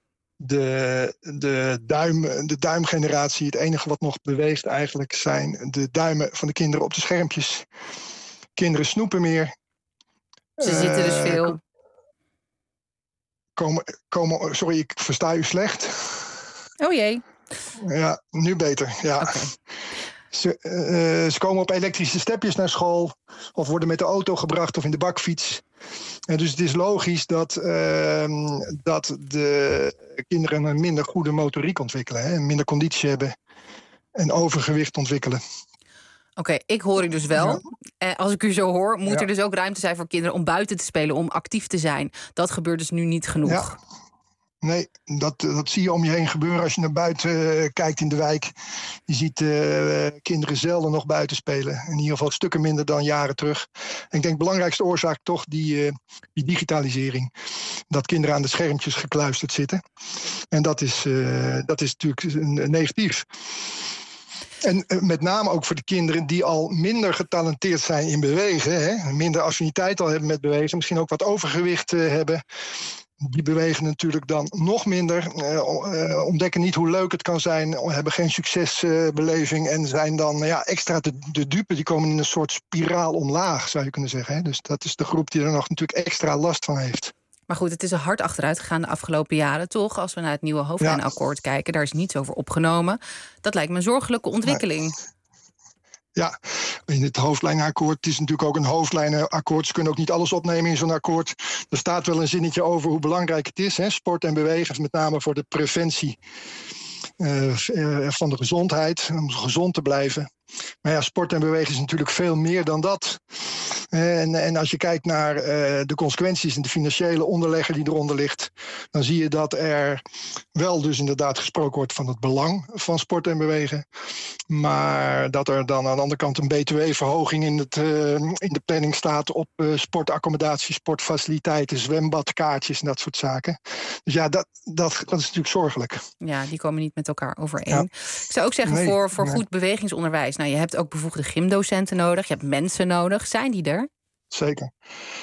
De duimgeneratie. Het enige wat nog beweegt eigenlijk zijn de duimen van de kinderen op de schermpjes. Kinderen snoepen meer. Ze zitten dus veel. Sorry, ik versta u slecht. Oh jee. Ja, nu beter. Ja. Okay. Ze komen op elektrische stepjes naar school. Of worden met de auto gebracht of in de bakfiets. En dus het is logisch dat de kinderen een minder goede motoriek ontwikkelen. Hè, minder conditie hebben. En overgewicht ontwikkelen. Oké, ik hoor u dus wel. Als ik u zo hoor, moet er dus ook ruimte zijn voor kinderen om buiten te spelen, om actief te zijn. Dat gebeurt dus nu niet genoeg. Ja. Nee, dat zie je om je heen gebeuren als je naar buiten kijkt in de wijk. Je ziet kinderen zelden nog buiten spelen. In ieder geval stukken minder dan jaren terug. En ik denk de belangrijkste oorzaak toch die digitalisering. Dat kinderen aan de schermpjes gekluisterd zitten. En dat is natuurlijk negatief. En met name ook voor de kinderen die al minder getalenteerd zijn in bewegen. Hè, minder affiniteit al hebben met bewegen. Misschien ook wat overgewicht hebben. Die bewegen natuurlijk dan nog minder. Ontdekken niet hoe leuk het kan zijn. Hebben geen succesbeleving. En zijn dan extra de dupe. Die komen in een soort spiraal omlaag, zou je kunnen zeggen. Hè. Dus dat is de groep die er nog natuurlijk extra last van heeft. Maar goed, het is er hard achteruit gegaan de afgelopen jaren, toch? Als we naar het nieuwe hoofdlijnakkoord kijken, daar is niets over opgenomen. Dat lijkt me een zorgelijke ontwikkeling. Nee. Ja, in het hoofdlijnenakkoord, het is natuurlijk ook een hoofdlijnenakkoord. Ze kunnen ook niet alles opnemen in zo'n akkoord. Er staat wel een zinnetje over hoe belangrijk het is. Hè? Sport en bewegen, met name voor de preventie van de gezondheid. Om gezond te blijven. Maar ja, sport en bewegen is natuurlijk veel meer dan dat. En als je kijkt naar de consequenties en de financiële onderlegger die eronder ligt, dan zie je dat er wel dus inderdaad gesproken wordt van het belang van sport en bewegen. Maar dat er dan aan de andere kant een btw-verhoging in de planning staat op sportaccommodatie, sportfaciliteiten, zwembadkaartjes en dat soort zaken. Dus ja, dat is natuurlijk zorgelijk. Ja, die komen niet met elkaar overeen. Ja. Ik zou ook zeggen, voor goed bewegingsonderwijs, nou, je hebt ook bevoegde gymdocenten nodig, je hebt mensen nodig. Zijn die er? Zeker.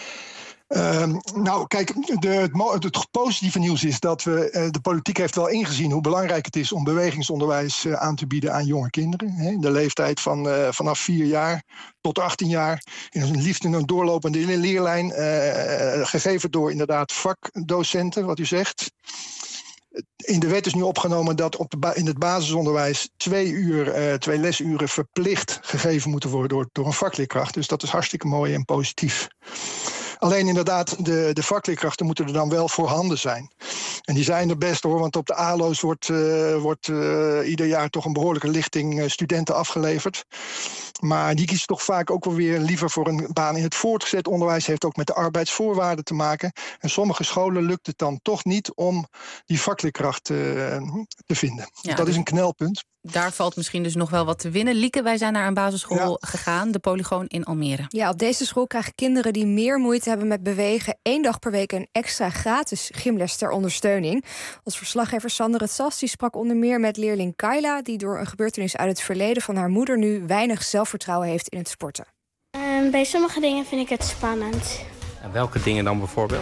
Nou, kijk, het positieve nieuws is dat de politiek heeft wel ingezien hoe belangrijk het is om bewegingsonderwijs aan te bieden aan jonge kinderen. Hè, de leeftijd vanaf 4 jaar tot 18 jaar. Liefst in een doorlopende leerlijn, gegeven door inderdaad vakdocenten, wat u zegt. In de wet is nu opgenomen dat in het basisonderwijs 2 lesuren verplicht gegeven moeten worden door een vakleerkracht. Dus dat is hartstikke mooi en positief. Alleen inderdaad, de vakleerkrachten moeten er dan wel voorhanden zijn. En die zijn er best hoor, want op de ALO's wordt ieder jaar toch een behoorlijke lichting studenten afgeleverd. Maar die kiezen toch vaak ook wel weer liever voor een baan in het voortgezet onderwijs. Heeft ook met de arbeidsvoorwaarden te maken. En sommige scholen lukt het dan toch niet om die vakleerkracht te vinden. Ja, dat is een knelpunt. Daar valt misschien dus nog wel wat te winnen. Lieke, wij zijn naar een basisschool gegaan, de Polygoon in Almere. Ja, op deze school krijgen kinderen die meer moeite hebben met bewegen 1 dag per week een extra gratis gymles ter ondersteuning. Als verslaggever Sander het Sas die sprak onder meer met leerling Kayla, die door een gebeurtenis uit het verleden van haar moeder nu weinig zelfvertrouwen heeft in het sporten. Bij sommige dingen vind ik het spannend. En welke dingen dan bijvoorbeeld?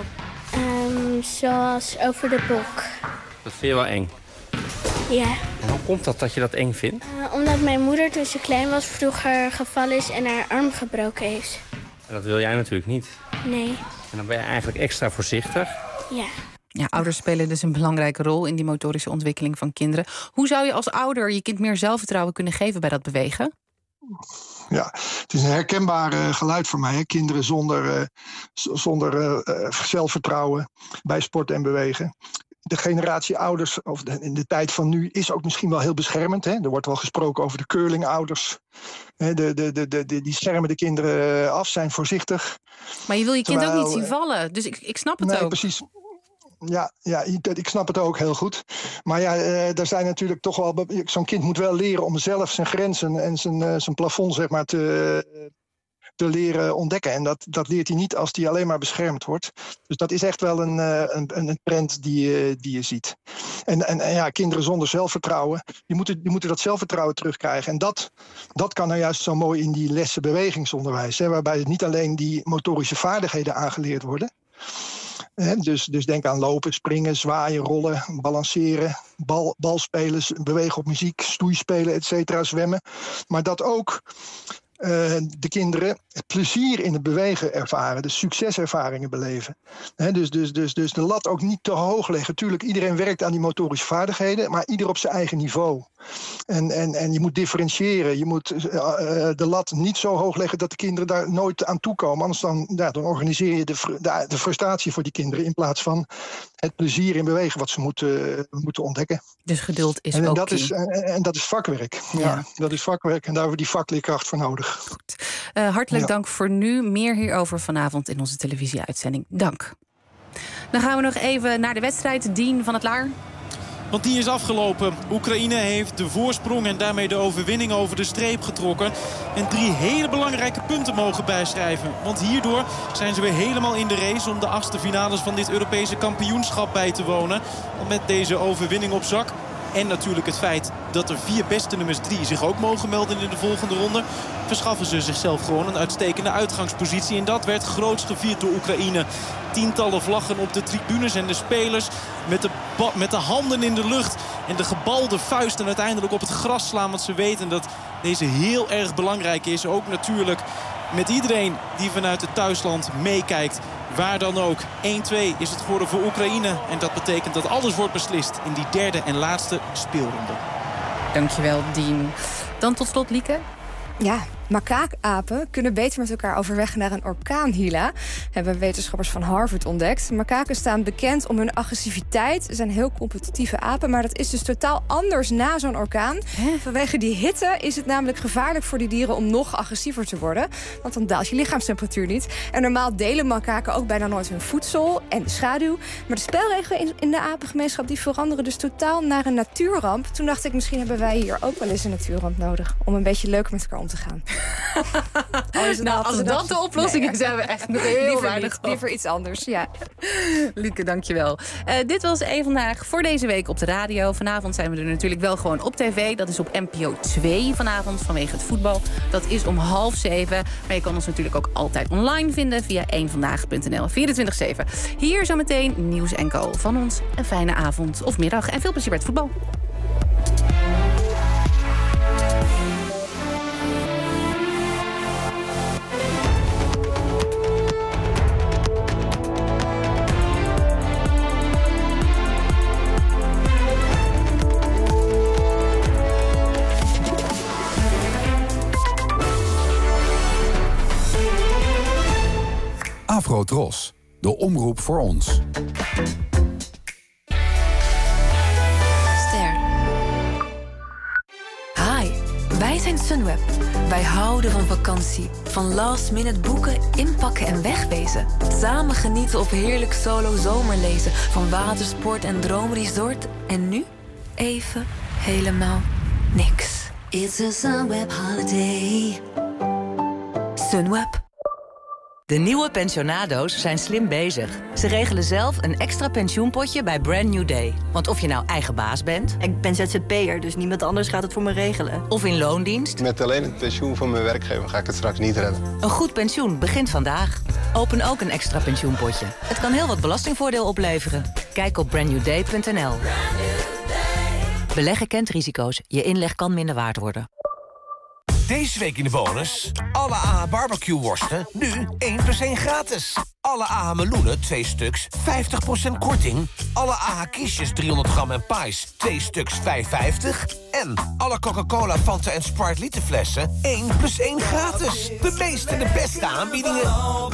Zoals over de bok. Dat vind je wel eng? Ja. En hoe komt dat je dat eng vindt? Omdat mijn moeder toen ze klein was vroeger gevallen is en haar arm gebroken heeft. En dat wil jij natuurlijk niet. Nee. En dan ben je eigenlijk extra voorzichtig. Ja. Ja, ouders spelen dus een belangrijke rol in die motorische ontwikkeling van kinderen. Hoe zou je als ouder je kind meer zelfvertrouwen kunnen geven bij dat bewegen? Ja, het is een herkenbaar geluid voor mij. Hè? Kinderen zonder zelfvertrouwen bij sport en bewegen. De generatie ouders, of in de tijd van nu, is ook misschien wel heel beschermend. Hè? Er wordt wel gesproken over de curlingouders. Die schermen de kinderen af, zijn voorzichtig. Maar je wil je kind ook niet zien vallen, dus ik snap het ook. Nee, precies. Ja, ik snap het ook heel goed. Maar ja, er zijn natuurlijk toch wel. Zo'n kind moet wel leren om zelf zijn grenzen en zijn plafond, zeg maar, te leren ontdekken. En dat leert hij niet als hij alleen maar beschermd wordt. Dus dat is echt wel een trend die je ziet. En kinderen zonder zelfvertrouwen, die moeten dat zelfvertrouwen terugkrijgen. En dat kan nou juist zo mooi in die lessen bewegingsonderwijs. Waarbij het niet alleen die motorische vaardigheden aangeleerd worden. Dus denk aan lopen, springen, zwaaien, rollen, balanceren, bal spelen, bewegen op muziek, stoeispelen, et cetera, zwemmen. Maar dat ook de kinderen het plezier in het bewegen ervaren, de succeservaringen beleven. Dus de lat ook niet te hoog leggen. Tuurlijk, iedereen werkt aan die motorische vaardigheden, maar ieder op zijn eigen niveau. En je moet differentiëren. Je moet de lat niet zo hoog leggen dat de kinderen daar nooit aan toekomen. Anders dan organiseer je de frustratie voor die kinderen in plaats van het plezier in bewegen wat ze moeten ontdekken. Dus geduld is ook dat key. En dat is vakwerk. Ja, dat is vakwerk en daar hebben we die vakleerkracht voor nodig. Goed. Hartelijk dank voor nu. Meer hierover vanavond in onze televisieuitzending. Dank. Dan gaan we nog even naar de wedstrijd. Dien van het Laar. Want die is afgelopen. Oekraïne heeft de voorsprong en daarmee de overwinning over de streep getrokken. En 3 hele belangrijke punten mogen bijschrijven. Want hierdoor zijn ze weer helemaal in de race om de 8e finales van dit Europese kampioenschap bij te wonen. Want met deze overwinning op zak en natuurlijk het feit dat er 4 beste nummers 3 zich ook mogen melden in de volgende ronde, verschaffen ze zichzelf gewoon een uitstekende uitgangspositie. En dat werd groots gevierd door Oekraïne. Tientallen vlaggen op de tribunes en de spelers met de handen in de lucht. En de gebalde vuist en uiteindelijk op het gras slaan. Want ze weten dat deze heel erg belangrijk is. Ook natuurlijk met iedereen die vanuit het thuisland meekijkt. Waar dan ook. 1-2 is het geworden voor Oekraïne. En dat betekent dat alles wordt beslist in die 3e en laatste speelronde. Dankjewel, Dien. Dan tot slot, Lieke. Ja, makaakapen kunnen beter met elkaar overweg naar een orkaan, Hila. Hebben wetenschappers van Harvard ontdekt. Makaken staan bekend om hun agressiviteit. Ze zijn heel competitieve apen, maar dat is dus totaal anders na zo'n orkaan. Vanwege die hitte is het namelijk gevaarlijk voor die dieren om nog agressiever te worden. Want dan daalt je lichaamstemperatuur niet. En normaal delen makaken ook bijna nooit hun voedsel en de schaduw. Maar de spelregelen in de apengemeenschap die veranderen dus totaal naar een natuurramp. Toen dacht ik, misschien hebben wij hier ook wel eens een natuurramp nodig. Om een beetje leuker met elkaar om te gaan. Als dat de oplossing is, zijn we echt nog heel weinig. Liever iets anders, ja. Lieke, dankjewel. Dit was Eén Vandaag voor deze week op de radio. Vanavond zijn we er natuurlijk wel gewoon op tv. Dat is op NPO 2 vanavond vanwege het voetbal. Dat is om 6:30. Maar je kan ons natuurlijk ook altijd online vinden via eenvandaag.nl 24/7. Hier zometeen Nieuws & Co. Van ons een fijne avond of middag. En veel plezier bij het voetbal. Afro-Tros, de omroep voor ons. Ster. Hi, wij zijn Sunweb. Wij houden van vakantie. Van last-minute boeken, inpakken en wegwezen. Samen genieten of heerlijk solo zomerlezen. Van watersport en droomresort. En nu even helemaal niks. It's a Sunweb holiday. Sunweb. De nieuwe pensionado's zijn slim bezig. Ze regelen zelf een extra pensioenpotje bij Brand New Day. Want of je nou eigen baas bent... Ik ben ZZP'er, dus niemand anders gaat het voor me regelen. Of in loondienst... Met alleen het pensioen van mijn werkgever ga ik het straks niet redden. Een goed pensioen begint vandaag. Open ook een extra pensioenpotje. Het kan heel wat belastingvoordeel opleveren. Kijk op brandnewday.nl. Beleggen kent risico's. Je inleg kan minder waard worden. Deze week in de bonus. Alle AH barbecue worsten, nu 1 + 1 gratis. Alle AH meloenen, 2 stuks, 50% korting. Alle AH kiesjes, 300 gram en pies, 2 stuks, 5,50. En alle Coca-Cola, Fanta en Sprite literflessen, 1 + 1 gratis. De meeste en de beste aanbiedingen.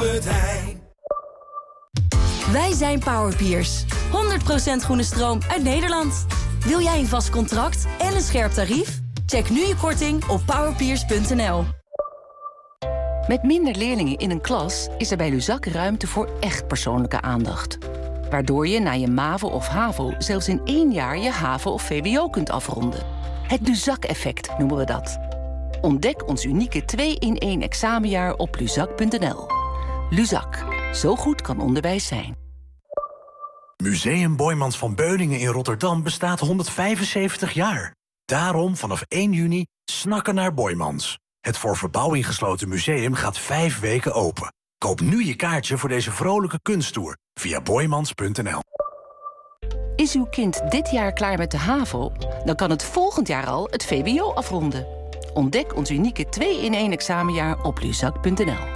Wij zijn Powerpeers. 100% groene stroom uit Nederland. Wil jij een vast contract en een scherp tarief? Check nu je korting op powerpeers.nl. Met minder leerlingen in een klas is er bij Luzak ruimte voor echt persoonlijke aandacht. Waardoor je na je MAVO of HAVO zelfs in 1 jaar je HAVO of VWO kunt afronden. Het Luzak-effect noemen we dat. Ontdek ons unieke 2-in-1 examenjaar op luzak.nl. Luzak. Zo goed kan onderwijs zijn. Museum Boijmans van Beuningen in Rotterdam bestaat 175 jaar. Daarom vanaf 1 juni snakken naar Boijmans. Het voor verbouwing gesloten museum gaat 5 weken open. Koop nu je kaartje voor deze vrolijke kunsttour via boijmans.nl. Is uw kind dit jaar klaar met de HAVO? Dan kan het volgend jaar al het VWO afronden. Ontdek ons unieke 2-in-1 examenjaar op luzak.nl.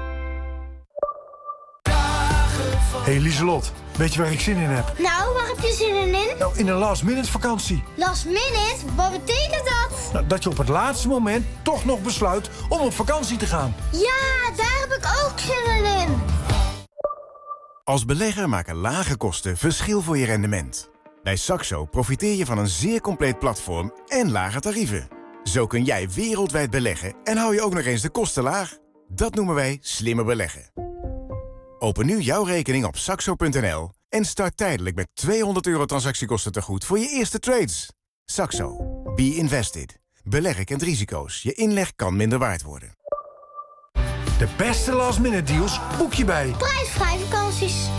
Hey Lieselot, weet je waar ik zin in heb? Nou, waar heb je zin in? Nou, in een last-minute vakantie. Last minute? Wat betekent dat? Nou, dat je op het laatste moment toch nog besluit om op vakantie te gaan. Ja, daar heb ik ook zin in. Als belegger maken lage kosten verschil voor je rendement. Bij Saxo profiteer je van een zeer compleet platform en lage tarieven. Zo kun jij wereldwijd beleggen en hou je ook nog eens de kosten laag. Dat noemen wij slimmer beleggen. Open nu jouw rekening op saxo.nl en start tijdelijk met €200 transactiekosten tegoed voor je eerste trades. Saxo. Be invested. Beleggen kent risico's. Je inleg kan minder waard worden. De beste last-minute deals boek je bij Prijsvrij vakanties.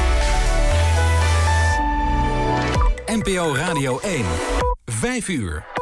NPO Radio 1. 5 uur.